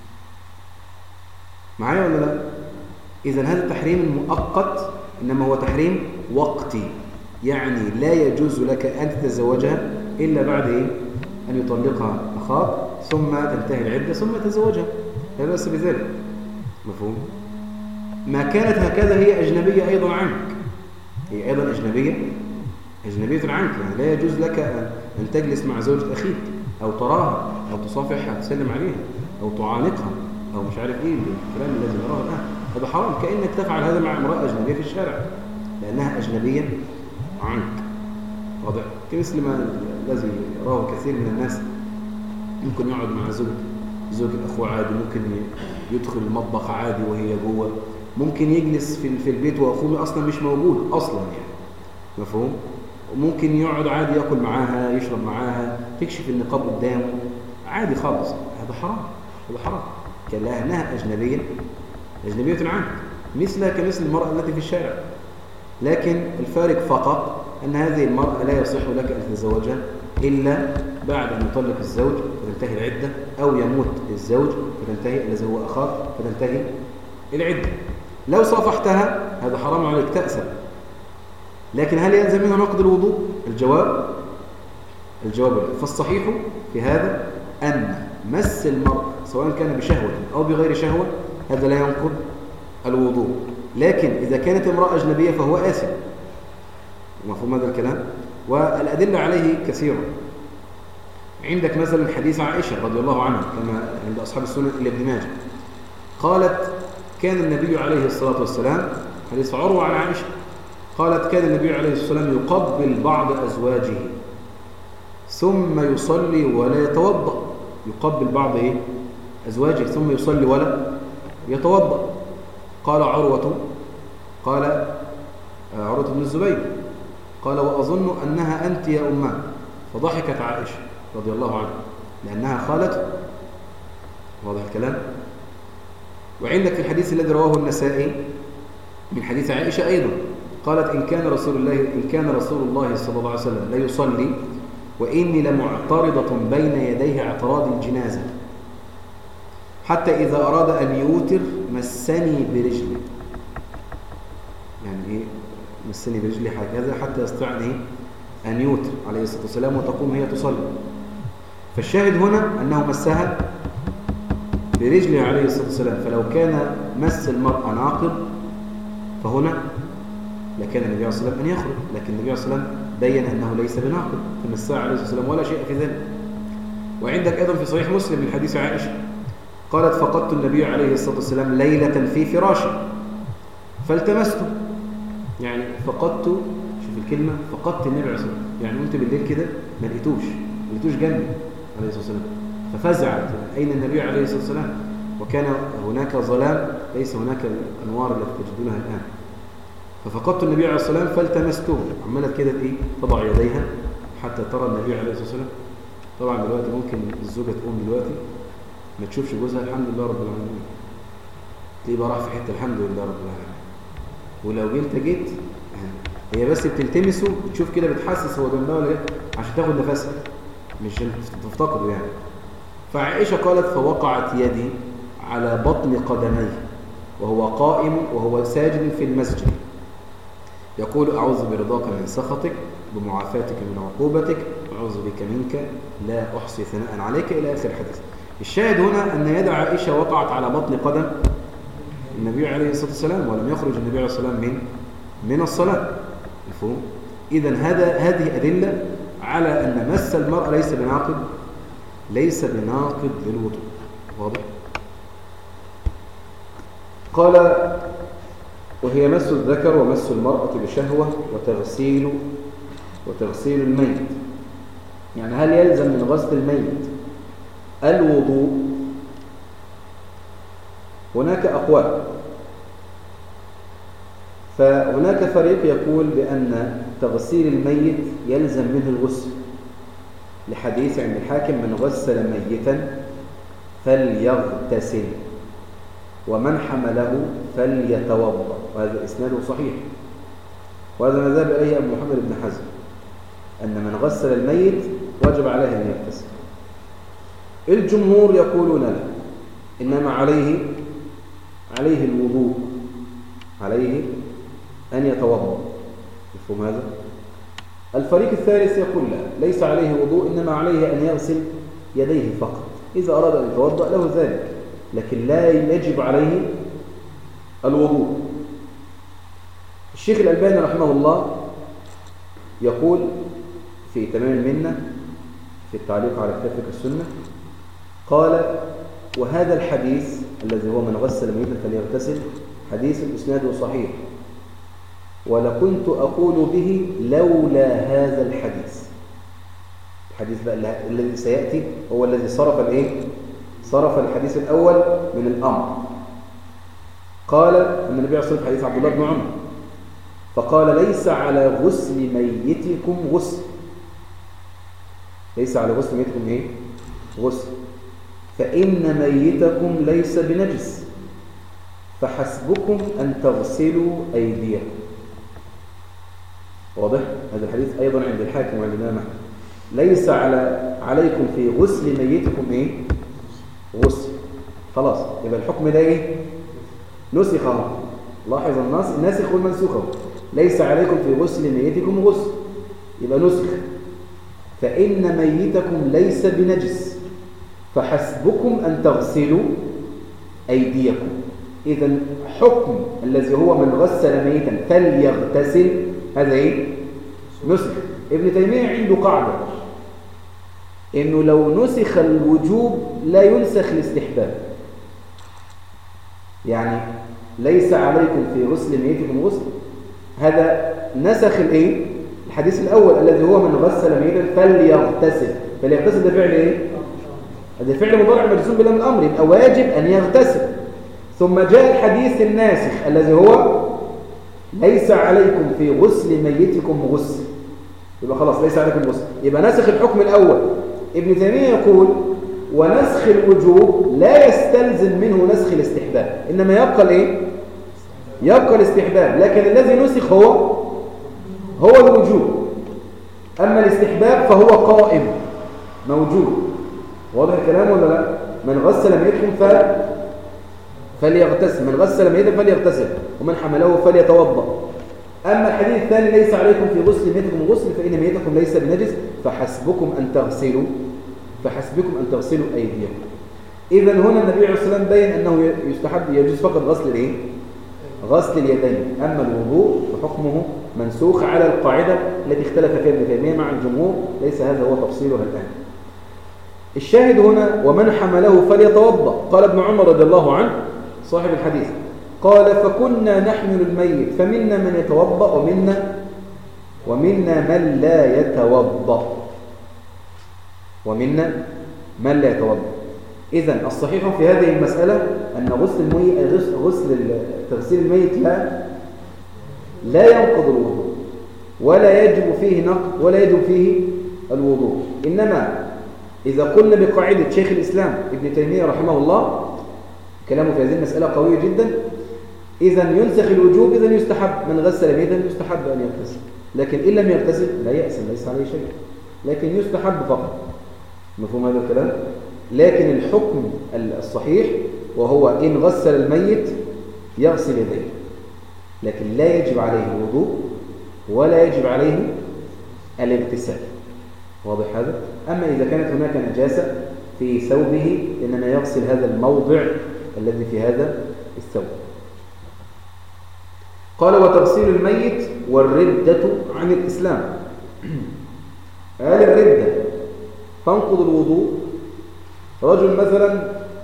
معايا ولا لا؟ إذا هذا التحريم المؤقت إنما هو تحريم وقتي، يعني لا يجوز لك أن تتزوجها إلا بعد إيه؟ أن يطلقها أخاك ثم تنتهي العدة ثم تتزوجها، لا بأس بذلك. مفهوم؟ ما كانت هكذا هي أجنبية أيضا عنك، هي أيضا أجنبية أجنبية عنك، يعني لا يجوز لك أن تجلس مع زوجة أخيك أو تراها أو تصافحها تسلم عليها أو تعانقها أو مش عارف إيه الكلام الذي نراه الآن. هذا حرام، كأنك تفعل هذا مع امرأة أجنبية في الشارع لأنها أجنبية عنك. واضح؟ كمثل ما الذي يراه كثير من الناس، ممكن يقعد مع زوج زوج الأخوة عادي، ممكن يدخل المطبخ عادي وهي جوه، ممكن يجلس في في البيت وأخوه أصلا مش موجود أصلا يعني. مفهوم؟ وممكن يقعد عادي يأكل معاها يشرب معاها، تكشف النقاب قدامه عادي خالص. هذا حرام، هذا حرام كأنها أجنبية أجنبية عنك، مثلها كمثل المرأة التي في الشارع. لكن الفارق فقط أن هذه المرأة لا يصح لك أن تتزوجها إلا بعد أن يطلق الزوج فتنتهي العدة، أو يموت الزوج فتنتهي الذي هو أخاك فتنتهي العدة. لو صافحتها هذا حرام عليك تأسف، لكن هل يلزم منها نقض الوضوء؟ الجواب الجواب لا. فالصحيح في هذا أن مس المرأة سواء كان بشهوة أو بغير شهوة هذا لا ينقض الوضوء، لكن إذا كانت امرأة أجنبية فهو آثم. مفهوم هذا الكلام؟ والأدلة عليه كثيرة. عندك مثلا حديث عائشة رضي الله عنها كما عند أصحاب السنن إلى ابن ماجه، قالت كان النبي عليه الصلاة والسلام، حديث عروة عن عائشة، قالت كان النبي عليه الصلاة والسلام يقبل بعض أزواجه ثم يصلي ولا يتوضأ. يقبل بعض إيه؟ أزواجه ثم يصلي ولا يتوضأ. قال عروة قال عروة بن الزبير قال وأظن أنها أنت يا أمه، فضحكت عائشة رضي الله عنها لأنها خالته. واضح الكلام؟ وعندك في الحديث الذي رواه النسائي من حديث عائشة أيضا قالت إن كان رسول الله إن كان رسول الله صلى الله عليه وسلم لا يصلي وإني لمعترضة بين يديه اعتراض الجنازة حتى إذا أراد أن يوتر مسني برجلي. يعني إيه مسني برجلي هكذا حتى يستطيع إيه أن يوتر عليه الصلاة والسلام وتقوم هي تصلي. فالشاهد هنا أنه مسها برجله عليه الصلاة والسلام. فلو كان مس المرأة ناقض فهنا لكان النبي عليه الصلاة والسلام أن يخرج، لكن النبي عليه الصلاة والسلام بين أنه ليس بناقض فمسها عليه الصلاة والسلام ولا شيء في ذلك. وعندك أيضا في صحيح مسلم من حديث عائشة قالت فقدت النبي عليه الصلاة والسلام ليلة في فراشه فالتمسته. يعني فقدت، شوف الكلمة، فقدت النبي عليه الصلاة والسلام، يعني قلت بالليل كده ما لقيتوش ما لقيتوش جنبي عليه الصلاة والسلام. ففزعت أين النبي عليه الصلاة والسلام، وكان هناك ظلام ليس هناك الأنوار التي تجدونها الآن. ففقدت النبي عليه الصلاة والسلام فالتمسته، عملت كده إيه تضع يديها حتى ترى النبي عليه الصلاة والسلام. طبعا دلوقتي ممكن الزوجة تقوم دلوقتي ما تشوفش جوزها الحمد لله رب العالمين، تلاقيه راح في حتة الحمد لله رب العالمين. ولو جيت جيت هي بس بتلتمسه بتشوف كده بتحسس هو جنبها ولا ايه عشان تاخد نفسها مش تفتقده يعني. فعائشة قالت فوقعت يدي على بطن قدميه وهو قائم وهو ساجد في المسجد يقول أعوذ برضاك من سخطك بمعافاتك من عقوبتك أعوذ بك منك لا أحصي ثناء عليك إلى آخر الحديث. الشاهد هنا أن يد عائشة وقعت على بطن قدم النبي عليه الصلاة والسلام ولم يخرج النبي عليه الصلاة والسلام من من الصلاة. مفهوم؟ إذن هذا هذه أدلة على أن مس المرأة ليس بناقض ليس بناقض للوضوء. واضح؟ قال وهي مس الذكر ومس المرأة بشهوة وتغسيل وتغسيل الميت. يعني هل يلزم من غسل الميت الوضوء؟ هناك أقوال. فهناك فريق يقول بأن تغسيل الميت يلزم منه الغسل لحديث عند الحاكم من غسل ميتا فليغتسل ومن حمله فليتوضأ، وهذا إسناده صحيح. وهذا ما ذهب إليه أبو محمد بن حزم أن من غسل الميت وجب عليه أن يغتسل. الجمهور يقولون لا، إنما عليه عليه الوضوء، عليه أن يتوضأ. مفهوم هذا؟ الفريق الثالث يقول لا، ليس عليه وضوء إنما عليه أن يغسل يديه فقط، إذا أراد أن يتوضأ له ذلك، لكن لا يجب عليه الوضوء. الشيخ الألباني رحمه الله يقول في تمام المنة في التعليق على كتاب فقه السنة قال وهذا الحديث الذي هو من غسل ميتا فليغتسل حديث إسناده صحيح ولكنت أقول به لولا هذا الحديث. الحديث بقى الذي سيأتي هو الذي صرف الايه صرف الحديث الأول من الأمر. قال أن النبي صلى الله عليه وسلم حديث عبد الله بن عمر فقال ليس على غسل ميتكم غسل، ليس على غسل ميتكم ايه غسل، فإن ميتكم ليس بنجس فحسبكم أن تغسلوا أيديكم. واضح؟ هذا الحديث أيضا عند الحاكم وعند الإمام أحمد. ليس على عليكم في غسل ميتكم إيه؟ غسل. خلاص يبقى الحكم ده إيه؟ نسخ اهو. لاحظ النص الناسخ والمنسوخ اهو. ليس عليكم في غسل ميتكم غسل، يبقى نسخ. فإن ميتكم ليس بنجس فحسبكم أن تغسلوا أيديكم. إذا حكم الذي هو من غسل ميتا فليغتسل هذا إيه؟ نسخ. ابن تيمية عنده قاعدة إنه لو نسخ الوجوب لا ينسخ الاستحباب. يعني ليس عليكم في غسل ميتكم غسل، هذا نسخ الإيه؟ الحديث الأول الذي هو من غسل ميتا فليغتسل. فليغتسل ده فعل إيه؟ هذا فعل مضارع مجزوم بلام الأمر، يبقى واجب أن يغتسل. ثم جاء الحديث الناسخ الذي هو ليس عليكم في غسل ميتكم غسل، يبقى خلاص ليس عليكم غسل، يبقى ناسخ الحكم الأول. ابن تيمية يقول ونسخ الوجوب لا يستلزم منه نسخ الاستحباب، إنما يبقى الإيه؟ يبقى الاستحباب، لكن الذي نسخ هو هو الوجوب، أما الاستحباب فهو قائم موجود. واضح الكلام ولا لا؟ من غسل ميتكم ف... فليغتسل، من غسل ميتكم فليغتسل، ومن حمله فليتوضأ. أما الحديث الثاني ليس عليكم في غسل ميتكم غسل فإن ميتكم ليس بنجس فحسبكم أن تغسلوا فحسبكم أن تغسلوا أيديكم. إذن هنا النبي عليه الصلاة والسلام بين أنه يستحب يجوز فقط غسل الإيه؟ غسل اليدين، أما الوضوء فحكمه منسوخ على القاعدة التي اختلف فيها ابن تيمية مع الجمهور، ليس هذا هو تفصيلها الآن. الشاهد هنا ومن حمله فليتوضأ. قال ابن عمر رضي الله عنه صاحب الحديث قال فكنا نحمل الميت فمنا من يتوضأ ومنا ومنا من لا يتوضأ ومنا من لا يتوضأ. إذن الصحيح في هذه المسألة أن غسل الميت غسل تغسيل الميت لا لا ينقض الوضوء ولا يجب فيه نقض ولا يجب فيه الوضوء، إنما إذا قلنا بقاعدة شيخ الإسلام ابن تيمية رحمه الله، كلامه في هذه المسألة قوي جدا، إذن ينسخ الوجوب، إذن يستحب من غسل ميتا يستحب أن يغتسل، لكن إن لم يغتسل لا يأسم ليس عليه شيء، لكن يستحب فقط. مفهوم هذا الكلام؟ لكن الحكم الصحيح وهو إن غسل الميت يغسل يديه، لكن لا يجب عليه الوضوء ولا يجب عليه الاغتسال. واضح هذا؟ أما إذا كانت هناك نجاسة في ثوبه إنما يغسل هذا الموضع الذي في هذا الثوب. قال وتغسيل الميت والردة عن الإسلام. قال الردة تنقض الوضوء. رجل مثلا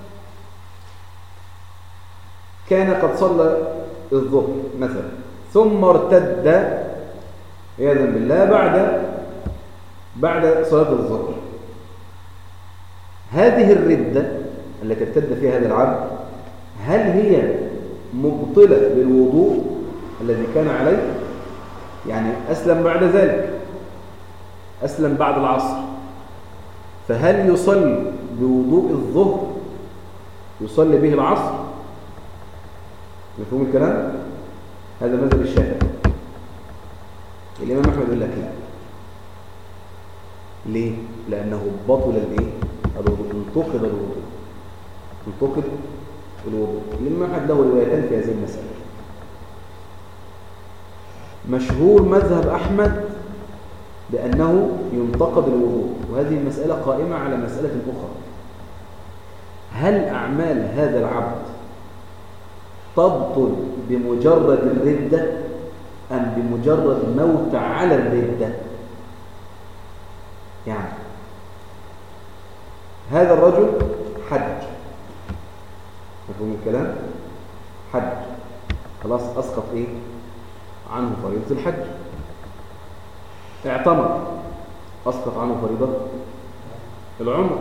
كان قد صلى الظهر مثلا ثم ارتد عياذا بالله بعد بعد صلاة الظهر، هذه الردة التي ارتد فيها هذا العبد هل هي مبطلة للوضوء الذي كان عليه؟ يعني أسلم بعد ذلك، أسلم بعد العصر، فهل يصلي بوضوء الظهر يصلي به العصر؟ مفهوم الكلام؟ هذا مذهب الشافعي. الإمام أحمد يقول لك لا. ليه؟ لأنه بطل الايه؟ الوضوء، انتقد الوضوء، انتقد الوضوء. الإمام أحمد له روايتان في هذه المسألة. مشهور مذهب أحمد بأنه ينتقد الوضوء، وهذه المسألة قائمة على مسألة أخرى: هل أعمال هذا العبد تبطل بمجرد الردة أم بمجرد موت على الردة؟ يعني هذا الرجل حج، مفهوم الكلام؟ حج خلاص أسقط إيه؟ عنه فريضة الحج. اعتمر أسقط عنه فريضة العمر.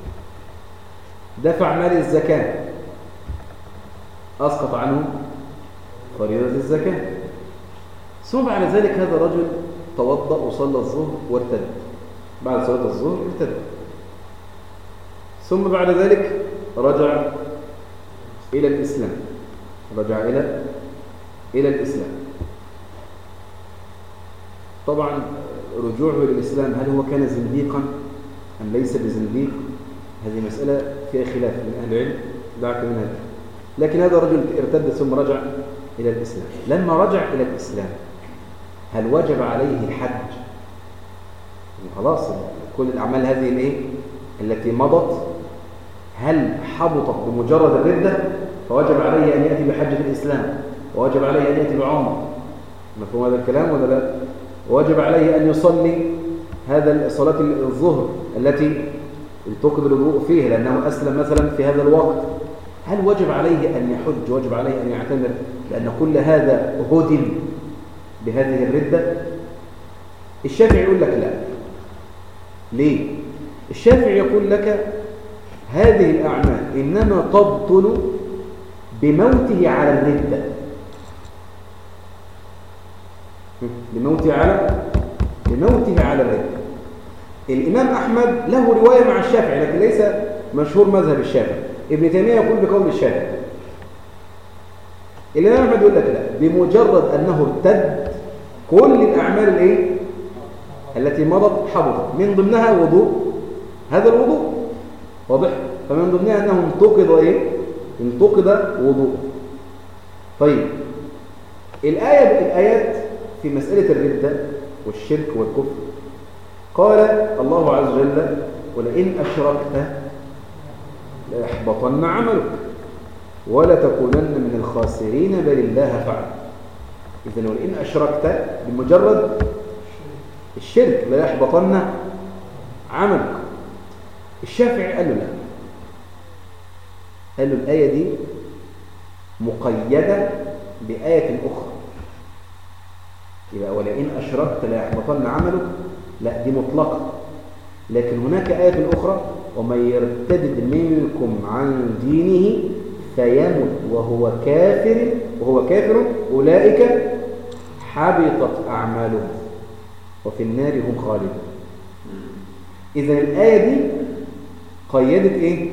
دفع مال الزكاة أسقط عنه فريضة الزكاة. ثم بعد ذلك هذا الرجل توضأ وصلى الظهر وارتد، بعد صلاة الظهر ارتد، ثم بعد ذلك رجع إلى الإسلام، رجع إلى إلى الإسلام. طبعا رجوعه إلى الإسلام هل هو كان زنديقا أم ليس بزنديق؟ هذه مسألة فيها خلاف من أهل العلم، دعك من هذا. لكن هذا الرجل ارتد ثم رجع إلى الإسلام. لما رجع إلى الإسلام هل وجب عليه الحج؟ خلاص كل الأعمال هذه الإيه؟ التي مضت هل حبطت بمجرد الردة؟ فوجب عليه أن يأتي بحجة الإسلام، ووجب عليه أن يأتي بعمرة. مفهوم هذا الكلام ولا لا؟ ووجب عليه أن يصلي هذا صلاة الظهر التي انتقد الوضوء فيها لأنه أسلم مثلا في هذا الوقت. هل وجب عليه أن يحج؟ وجب عليه أن يعتمر لأن كل هذا هدم بهذه الردة؟ الشافعي يقول لك لا. ليه؟ الشافعي يقول لك هذه الأعمال إنما تبطل بموته على الردة، بموته على بموته على الردة. الإمام أحمد له رواية مع الشافعي لكن ليس مشهور مذهب الشافعي. ابن تيمية يقول بقول الشافعي. الإمام أحمد يقول لك لا، بمجرد أنه ارتد كل الأعمال الإيه؟ التي مضت حبطت، من ضمنها وضوء، هذا الوضوء واضح، فمن ضمنها أنه انتقض إيه؟ انتقض وضوء. طيب الآية الآيات في مسألة الردة والشرك والكفر قال الله عز وجل ولئن أشركت ليحبطن عملك ولتكونن من الخاسرين بل الله فعل. إذن ولئن أشركت بمجرد الشرك ليحبطن عملك. الشافعي قال له لا، قال له الآية دي مقيدة بآية أخرى، يبقى ولئن أشركت ليحبطن عملك لا دي مطلقة، لكن هناك آية أخرى ومن يرتد منكم عن دينه فيمت وهو كافر وهو كافر أولئك حبطت أعمالهم وفي النار هم خالدون. إذن الآية دي قيدت إيه؟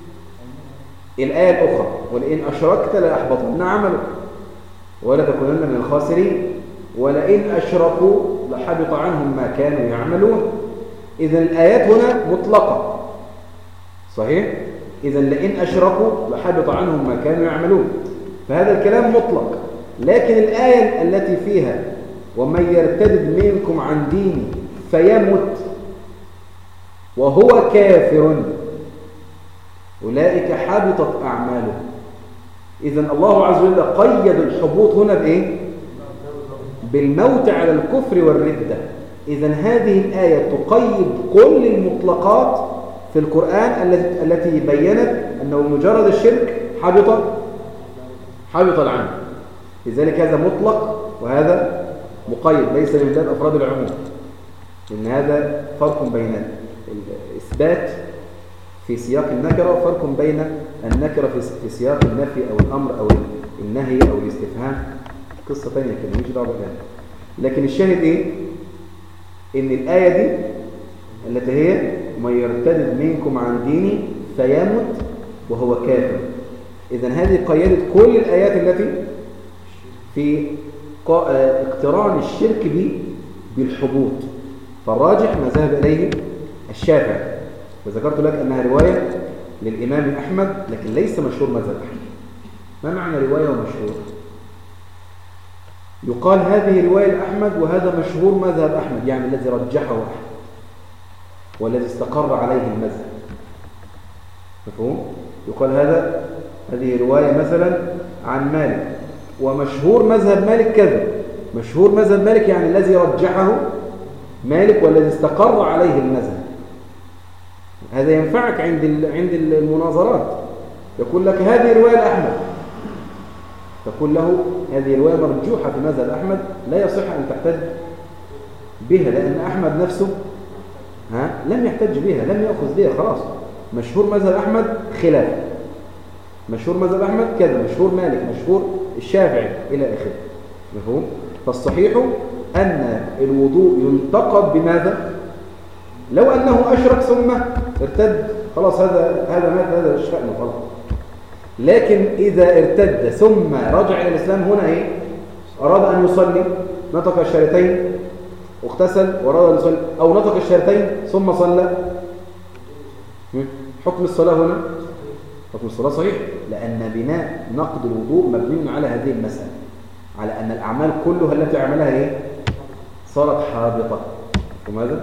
الآية الأخرى ولئن أشركت ليحبطن عملك ولا تكونن من الخاسرين ولئن أشركوا لحبط عنهم ما كانوا يعملون. إذن الآيات هنا مطلقة صحيح؟ إذن لئن أشركوا لحبط عنهم ما كانوا يعملون، فهذا الكلام مطلق. لكن الآية التي فيها ومن يرتد منكم عن دينه فيمت وهو كافر أولئك حبطت أعمالهم. إذن الله عز وجل قيد الحبوط هنا بإيه؟ بالموت على الكفر والردة. إذن هذه الآية تقيد كل المطلقات في القرآن التي التي بيّنت أنه مجرد الشرك حبط حبط العمل. لذلك هذا مطلق وهذا مقيد، ليس من باب أفراد العموم، إن هذا فرق بين الإثبات في سياق النكرة وفرق بين النكرة في سياق النفي أو الأمر أو النهي أو الاستفهام، قصة ثانية كده مش دعوة بالآية. لكن الشاهد إيه؟ إن الآية دي التي هي من يرتد منكم عن ديني فيمت وهو كافر، إذن هذه قيدت كل الآيات التي في اقتران الشرك به بالحبوط. فالراجح ما ذهب إليه الشافعي، وذكرت لك أنها رواية للإمام أحمد لكن ليس مشهور مذهب أحمد. ما معنى رواية ومشهور؟ يقال هذه رواية لأحمد وهذا مشهور مذهب أحمد، يعني الذي رجحه أحمد والذي استقر عليه المذهب. مفهوم؟ يقال هذا هذه رواية مثلا عن مالك ومشهور مذهب مالك كذا، مشهور مذهب مالك يعني الذي رجحه مالك والذي استقر عليه المذهب. هذا ينفعك عند عند المناظرات، يقول لك هذه رواية لأحمد، تقول له هذه رواية مرجوحة في مذهب أحمد لا يصح أن تحتج بها، لأن أحمد نفسه ها لم يحتج بها، لم يأخذ بها، خلاص مشهور مذهب أحمد خلاف، مشهور مذهب أحمد كذا، مشهور مالك، مشهور الشافعي إلى آخره. مفهوم؟ فالصحيح أن الوضوء ينتقض بماذا؟ لو أنه أشرك ثم ارتد خلاص هذا هذا مات، هذا الشأن خلاص. لكن إذا ارتد ثم رجع إلى الإسلام هنا إيه؟ أراد أن يصلي نطق الشهادتين واغتسل وأراد أن يصلي، أو نطق الشهادتين ثم صلى، حكم الصلاة هنا حكم الصلاة صحيح، لأن بناء نقد الوضوء مبني على هذه المسألة، على أن الأعمال كلها التي عملها إيه؟ صارت حابطة. وماذا؟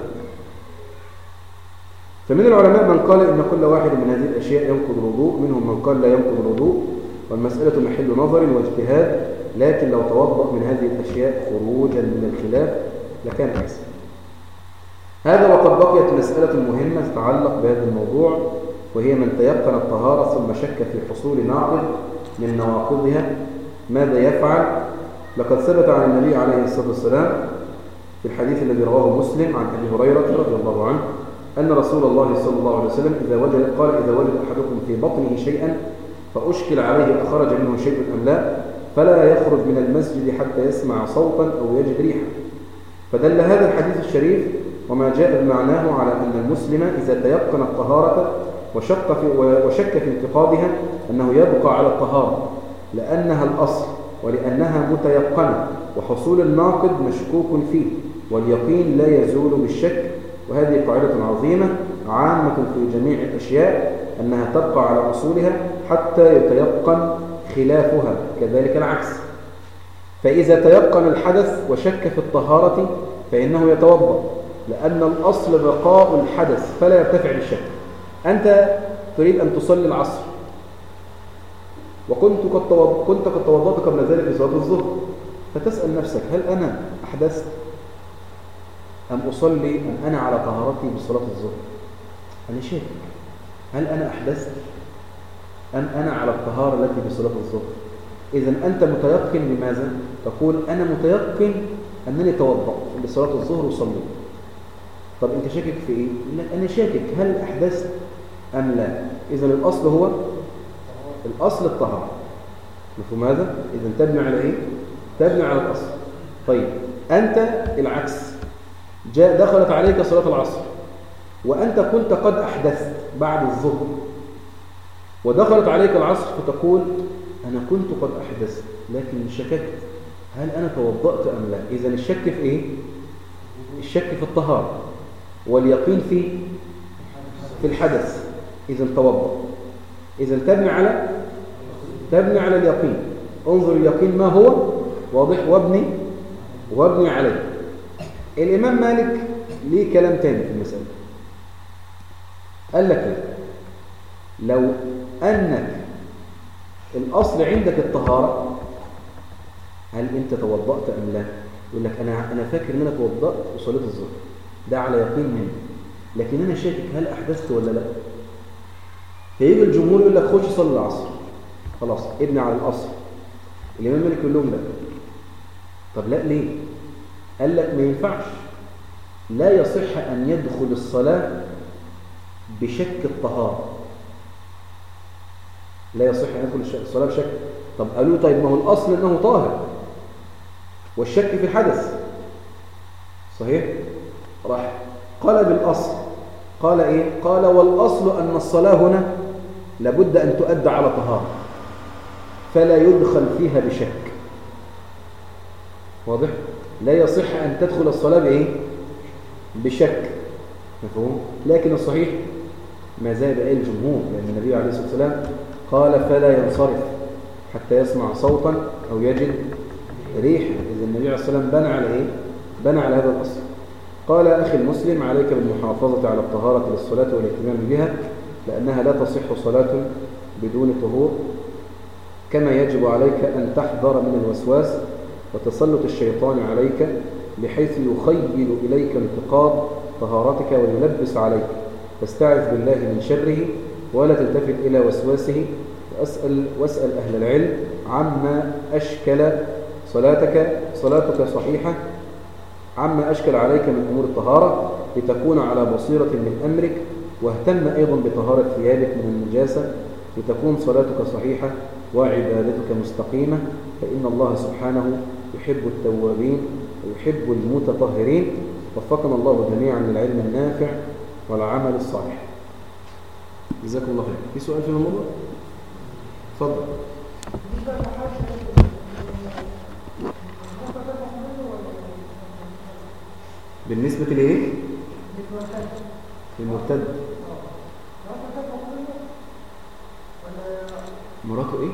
فمن العلماء من قال إن كل واحد من هذه الأشياء ينقض الوضوء، منهم من قال لا ينقض الوضوء، والمسألة محل نظر واجتهاد، لكن لو توضأ من هذه الأشياء خروجا من الخلاف لكان أحسن. هذا وقد بقيت مسألة مهمة تتعلق بهذا الموضوع، وهي من تيقن الطهارة ثم شك في حصول ناقض من نواقضها ماذا يفعل؟ لقد ثبت عن النبي عليه الصلاة والسلام في الحديث الذي رواه مسلم عن أبي هريرة رضي الله عنه أن رسول الله صلى الله عليه وسلم إذا وجد قال إذا وجد أحدكم في بطنه شيئا فأشكل عليه أخرج منه شيء أم لا فلا يخرج من المسجد حتى يسمع صوتا أو يجد ريحا. فدل هذا الحديث الشريف وما جاء بمعناه على أن المسلم إذا تيقن الطهارة وشك في, وشك في انتقادها أنه يبقى على الطهارة لأنها الأصل ولأنها متيقنة، وحصول الناقض مشكوك فيه، واليقين لا يزول بالشك. وهذه قاعدة عظيمة عامة في جميع الأشياء أنها تبقى على أصولها حتى يتيقن خلافها، كذلك العكس. فإذا تيقن الحدث وشك في الطهارة فإنه يتوضأ، لأن الأصل بقاء الحدث فلا يرتفع بالشك. أنت تريد أن تصلي العصر وكنت قد توض... كنت قد توضأت قبل ذلك في صلاة الظهر، فتسأل نفسك هل أنا أحدثت أم أصلي أم أنا على طهارتي بصلاة الظهر؟ أنا شاكك، هل أنا أحدثت أم أنا على الطهارة التي بصلاة الظهر؟ إذن أنت متيقن لماذا؟ تقول أنا متيقن أنني توضأت لصلاة الظهر وصليت. طب أنت شاكك في إيه؟ لا أنا شاكك هل أحدثت أم لا. إذن الأصل هو الأصل الطهارة. مفهوم هذا؟ إذن تبني على إيه؟ تبني على الأصل. طيب أنت العكس، جاء دخلت عليك صلاة العصر وأنت كنت قد أحدثت بعد الظهر، ودخلت عليك العصر فتقول أنا كنت قد أحدثت لكن شككت هل أنا توضأت أم لا. إذن الشك في إيه؟ الشك في الطهارة، واليقين في في الحدث. إذن توضأ. إذن تبني على تبني على اليقين. انظر اليقين ما هو واضح وابني وابني عليه. الإمام مالك ليه كلام تاني في المسألة. قال لك لو أنك الأصل عندك الطهارة هل أنت توضأت أم لا؟ يقول لك أنا أنا فاكر إن أنا توضأت وصليت الظهر، ده على يقين مني، لكن أنا شاكك هل أحدثت ولا لا. فيجي الجمهور يقول لك خش صلي العصر، خلاص ابني على الأصل. الإمام مالك يقول لهم لا. طب لا ليه؟ قال لك ما ينفعش، لا يصح أن يدخل الصلاة بشك الطهارة. لا يصح أن يدخل الصلاة بشك. طب قالوا طيب ما هو الأصل أنه طاهر والشك في الحدث صحيح؟ راح قال بالأصل، قال إيه؟ قال والأصل أن الصلاة هنا لابد أن تؤدى على طهارة فلا يدخل فيها بشك. واضح؟ لا يصح أن تدخل الصلاة بإيه؟ بشك. مفهوم؟ لكن الصحيح ما زال بقى الجمهور، لأن النبي عليه الصلاة والسلام قال فلا ينصرف حتى يسمع صوتا أو يجد ريحا. إذا النبي عليه الصلاة والسلام بنى على إيه؟ بنى على هذا الأصل. قال أخي المسلم عليك بالمحافظة على الطهارة للصلاة والاهتمام بها، لأنها لا تصح صلاة بدون طهور، كما يجب عليك أن تحذر من الوسواس وتسلط الشيطان عليك بحيث يخيل إليك انتقاض طهارتك ويلبس عليك، فاستعذ بالله من شره ولا تلتفت إلى وسواسه. وأسأل واسأل أهل العلم عما أشكل صلاتك صلاتك صحيحة عما أشكل عليك من أمور الطهارة لتكون على بصيرة من أمرك، واهتم أيضا بطهارة ثيابك من النجاسة لتكون صلاتك صحيحة وعبادتك مستقيمة، فإن الله سبحانه يحب التوابين ويحب المتطهرين. وفقنا الله جميعا للعلم النافع والعمل الصالح. جزاكم الله خير. في سؤال في الموضوع؟ تفضل. بالنسبة لإيه؟ المرتد. مراته إيه؟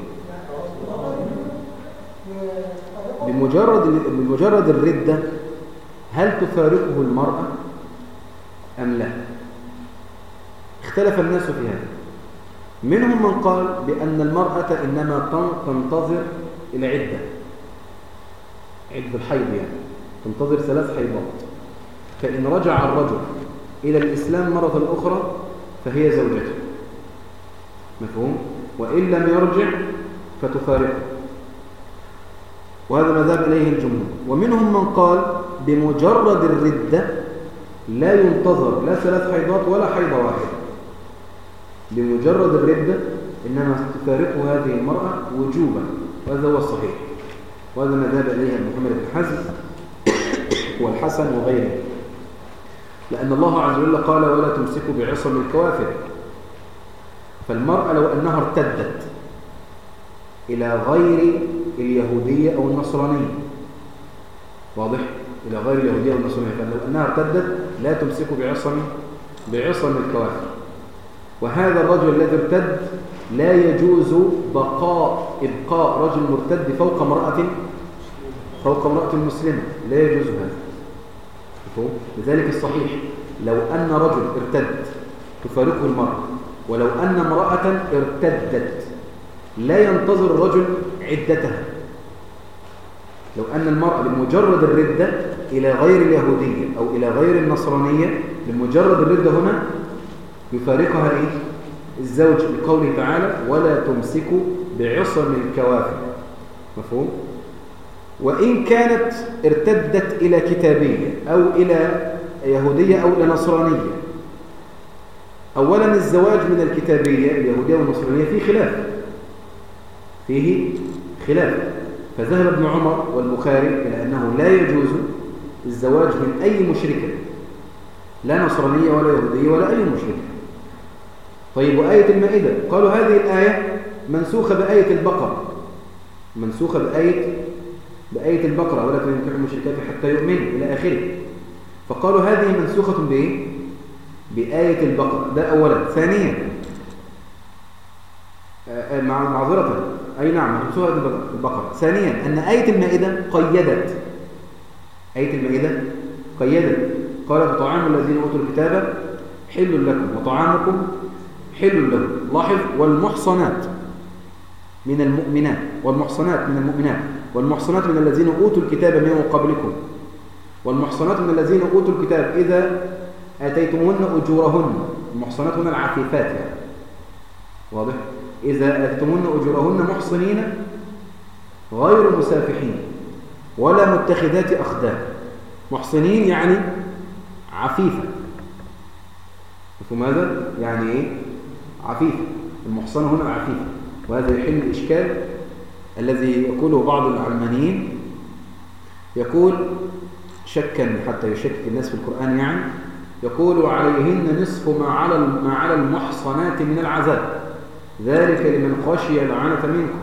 بمجرد بمجرد الردة هل تفارقه المرأة أم لا؟ اختلف الناس في هذا. منهم من قال بأن المرأة إنما تنتظر العدة، عدة الحيض يعني، تنتظر ثلاث حيضات، فإن رجع الرجل إلى الإسلام مرة أخرى فهي زوجته. مفهوم؟ وإن لم يرجع فتفارقه، وهذا ما ذهب إليه الجمهور. ومنهم من قال بمجرد الردة لا ينتظر لا ثلاث حيضات ولا حيضة واحدة، بمجرد الردة إنما تفارقه هذه المرأة وجوبا، وهذا هو الصحيح، وهذا ما ذهب إليه محمد بن حزم والحسن وغيره، لأن الله عز وجل قال ولا تمسكوا بعصم الكوافر، فالمرأة لو أنها ارتدت إلى غير اليهودية أو النصرانية، واضح؟ إلى غير اليهودية أو النصرانية، فلو أنها ارتدت لا تمسك بعصم بعصم الكوافر. وهذا الرجل الذي ارتد لا يجوز بقاء إبقاء رجل مرتد فوق امرأة فوق امرأة مسلمة، لا يجوز هذا. لذلك الصحيح لو أن رجل ارتد تفارقه المرأة، ولو أن امرأة ارتدت لا ينتظر الرجل عدتها. لو أن المرأة بمجرد الردة إلى غير اليهودية أو إلى غير النصرانية، بمجرد الردة هنا يفارقها إيه؟ الزوج، بقوله تعالى ولا تمسكوا بعصم الكوافر. مفهوم؟ وإن كانت ارتدت إلى كتابية أو إلى يهودية أو إلى نصرانية، أولا الزواج من الكتابية اليهودية والنصرانية فيه خلاف فيه خلاف فذهب ابن عمر والبخاري إلى أنه لا يجوز الزواج من أي مشركة، لا نصرانية ولا يهودية ولا أي مشركة. طيب وآية المائدة قالوا هذه الآية منسوخة بآية البقرة، منسوخة بآية بآية البقرة ولا تنكحوا المشركات حتى يؤمنوا إلى آخره. فقالوا هذه منسوخة بإيه؟ بآية البقرة. ده أولا. ثانيا مع معذرة أي نعم منسوخة بالبقرة. ثانيا أن آية المائدة قيدت آية المائدة قيدت قالت طعام الذين أوتوا الكتاب حل لكم وطعامكم حل لهم. لاحظ والمحصنات من المؤمنات والمحصنات من المؤمنات والمحصنات من الذين أوتوا الكتاب من قبلكم والمحصنات من الذين أوتوا الكتاب إذا آتيتموهن أجورهن. المحصنات هنا العفيفات يعني. واضح؟ إذا آتيتموهن أجورهن محصنين غير مسافحين ولا متخذات أخدان. محصنين يعني عفيفة. مفهوم هذا؟ يعني إيه؟ عفيفة. المحصنة هنا العفيفة. وهذا يحل الإشكال الذي يقوله بعض العلمانيين، يقول شكا حتى يشكك الناس في القرآن يعني، يقول عليهن نصف ما على ما على المحصنات من العذاب ذلك لمن خشي العنة منكم.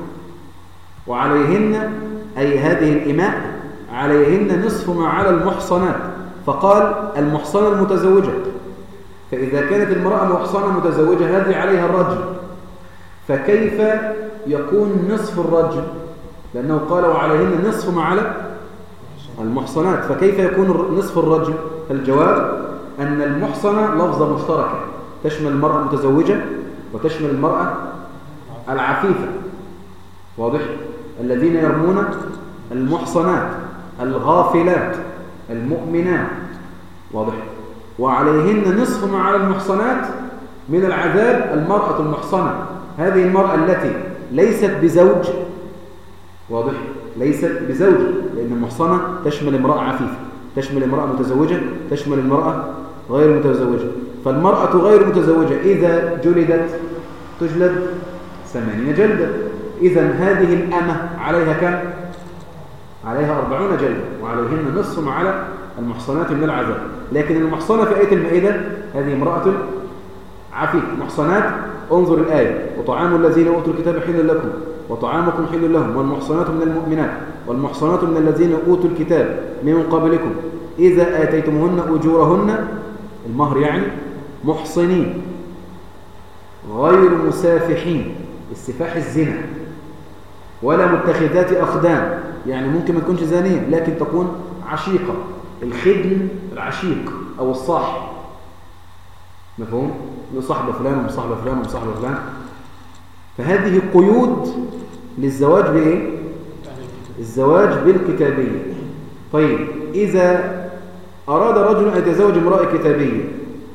وعليهن أي هذه الإماء عليهن نصف ما على المحصنات، فقال المحصنة المتزوجة. فإذا كانت المرأة محصنة متزوجة هذه عليها الرجل، فكيف يكون نصف الرجل؟ لأنه قال وعليهن نصف ما على المحصنات، فكيف يكون نصف الرجل؟ الجواب أن المحصنة لفظة مشتركة تشمل المرأة المتزوجة وتشمل المرأة العفيفة. واضح؟ الذين يرمون المحصنات الغافلات المؤمنات. واضح؟ وعليهن نصف ما على المحصنات من العذاب المرأة المحصنة، هذه المرأة التي ليست بزوج. واضح؟ ليست بزوج، لأن المحصنة تشمل امرأة عفيفة، تشمل امرأة متزوجة، تشمل المرأة غير متزوجة. فالمرأة غير متزوجة إذا جلدت تجلد ثمانين جلدة. إذن هذه الأمة عليها كم؟ عليها أربعون جلدة، وعليهن نصف ما على المحصنات من العذاب. لكن المحصنة في آية المائدة هذه امرأة عفيفة. محصنات انظر الآية وطعام الذين أوتوا الكتاب حل لكم وطعامكم حل لهم والمحصنات من المؤمنات والمحصنات من الذين أوتوا الكتاب من قبلكم إذا آتيتموهن أجورهن المهر يعني محصنين غير مسافحين، السفاح الزنا، ولا متخذات أخدان، يعني ممكن ما تكونش زانية لكن تكون عشيقة. الخدم العشيق أو الصاحب. مفهوم؟ صاحب فلان ومصاحب فلان ومصاحب فلان. فهذه قيود للزواج بإيه؟ الزواج بالكتابية. طيب إذا أراد رجل أن يتزوج امرأة كتابية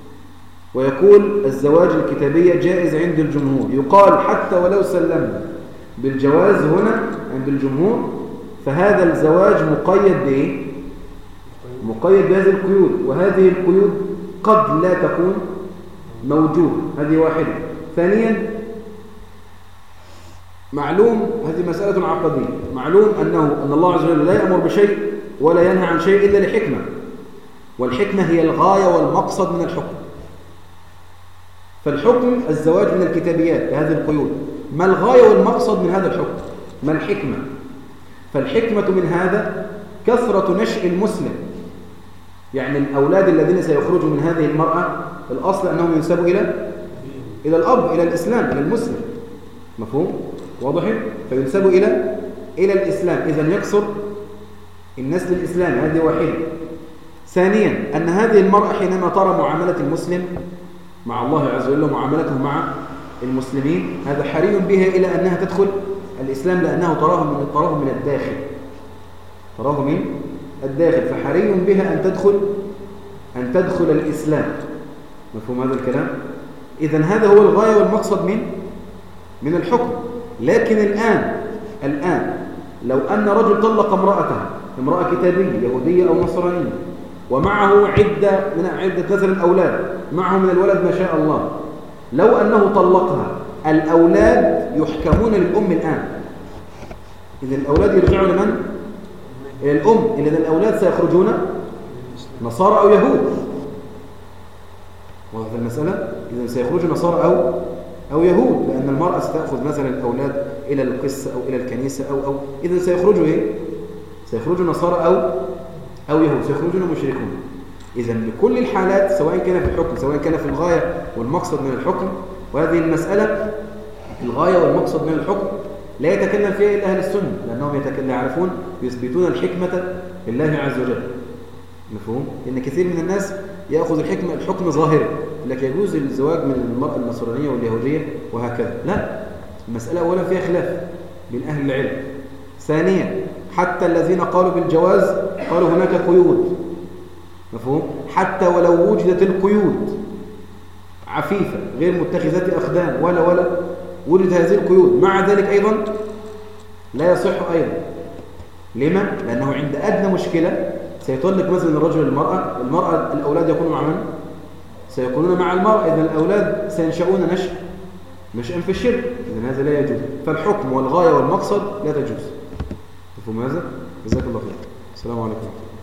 ويقول الزواج الكتابية جائز عند الجمهور، يقال حتى ولو سلمنا بالجواز هنا عند الجمهور فهذا الزواج مقيد بإيه؟ مقيد بهذه القيود، وهذه القيود قد لا تكون موجودة. هذه واحدة. ثانيا معلوم، هذه مسألة عقدية، معلوم أنه أن الله عز وجل لا يأمر بشيء ولا ينهى عن شيء إلا لحكمة، والحكمة هي الغاية والمقصد من الحكم. فالحكم الزواج من الكتابيات بهذه القيود. ما الغاية والمقصد من هذا الحكم؟ ما الحكمة؟ فالحكمة من هذا كثرة نشء المسلم، يعني الأولاد الذين سيخرجوا من هذه المرأة الأصل أنهم ينسبوا إلى إلى الأب، إلى الإسلام، إلى المسلم. مفهوم؟ واضح؟ فينسبوا إلى إلى الإسلام، إذن يكثر النسل الإسلامي. هذه واحدة. ثانيا أن هذه المرأة حينما ترى معاملة المسلم مع الله عز وجل ومعاملته مع المسلمين، هذا حري بها إلى أنها تدخل الإسلام، لأنه تراه من تراه من الداخل، تراه من الداخل، فحري بها أن تدخل أن تدخل الإسلام. مفهوم هذا الكلام؟ إذن هذا هو الغاية والمقصد من من الحكم. لكن الآن الآن لو أن رجل طلق امرأته، امرأة كتابية يهودية أو نصرانية، ومعه عدة من عدة مثلا أولاد، معه من الولد ما شاء الله، لو أنه طلقها الأولاد يحكمون للأم الآن. إذا الأولاد يرجعوا لمن؟ إلى الأم. إذا الأولاد سيخرجون نصارى أو يهود. واضح المسألة؟ إذا سيخرجوا نصارى أو أو يهود، لأن المرأة ستأخذ مثلا الأولاد إلى القسة أو إلى الكنيسة أو أو إذا سيخرجوا إيه؟ سيخرجوا نصارى أو أو يهود، سيخرجون مشركون. إذا بكل الحالات سواء كان في الحكم سواء كان في الغاية والمقصد من الحكم، وهذه المسألة الغاية والمقصد من الحكم لا يتكلم فيها إلا أهل السنة، لأنهم يتكلم يعرفون يثبتون الحكمة لله عز وجل. مفهوم؟ لأن كثير من الناس يأخذ الحكمة الحكم ظاهري، لكن يجوز الزواج من المرأة النصرانية واليهودية وهكذا. لا، المسألة أولا فيها خلاف بين أهل العلم. ثانيا حتى الذين قالوا بالجواز قالوا هناك قيود. مفهوم؟ حتى ولو وجدت القيود عفيفة غير متخذة أخدان ولا ولا وجد هذه القيود، مع ذلك أيضا لا يصح أيضا. لما؟ لأنه عند أدنى مشكلة سيطلق مثلا الرجل المرأة، المرأة الأولاد يكونوا مع من؟ سيكونون مع المرأة، إذن الأولاد سينشؤون نشأ نشأ في الشرك، إذن هذا لا يجوز. فالحكم والغاية والمقصد لا تجوز. مفهوم هذا؟ جزاك الله خير. السلام عليكم.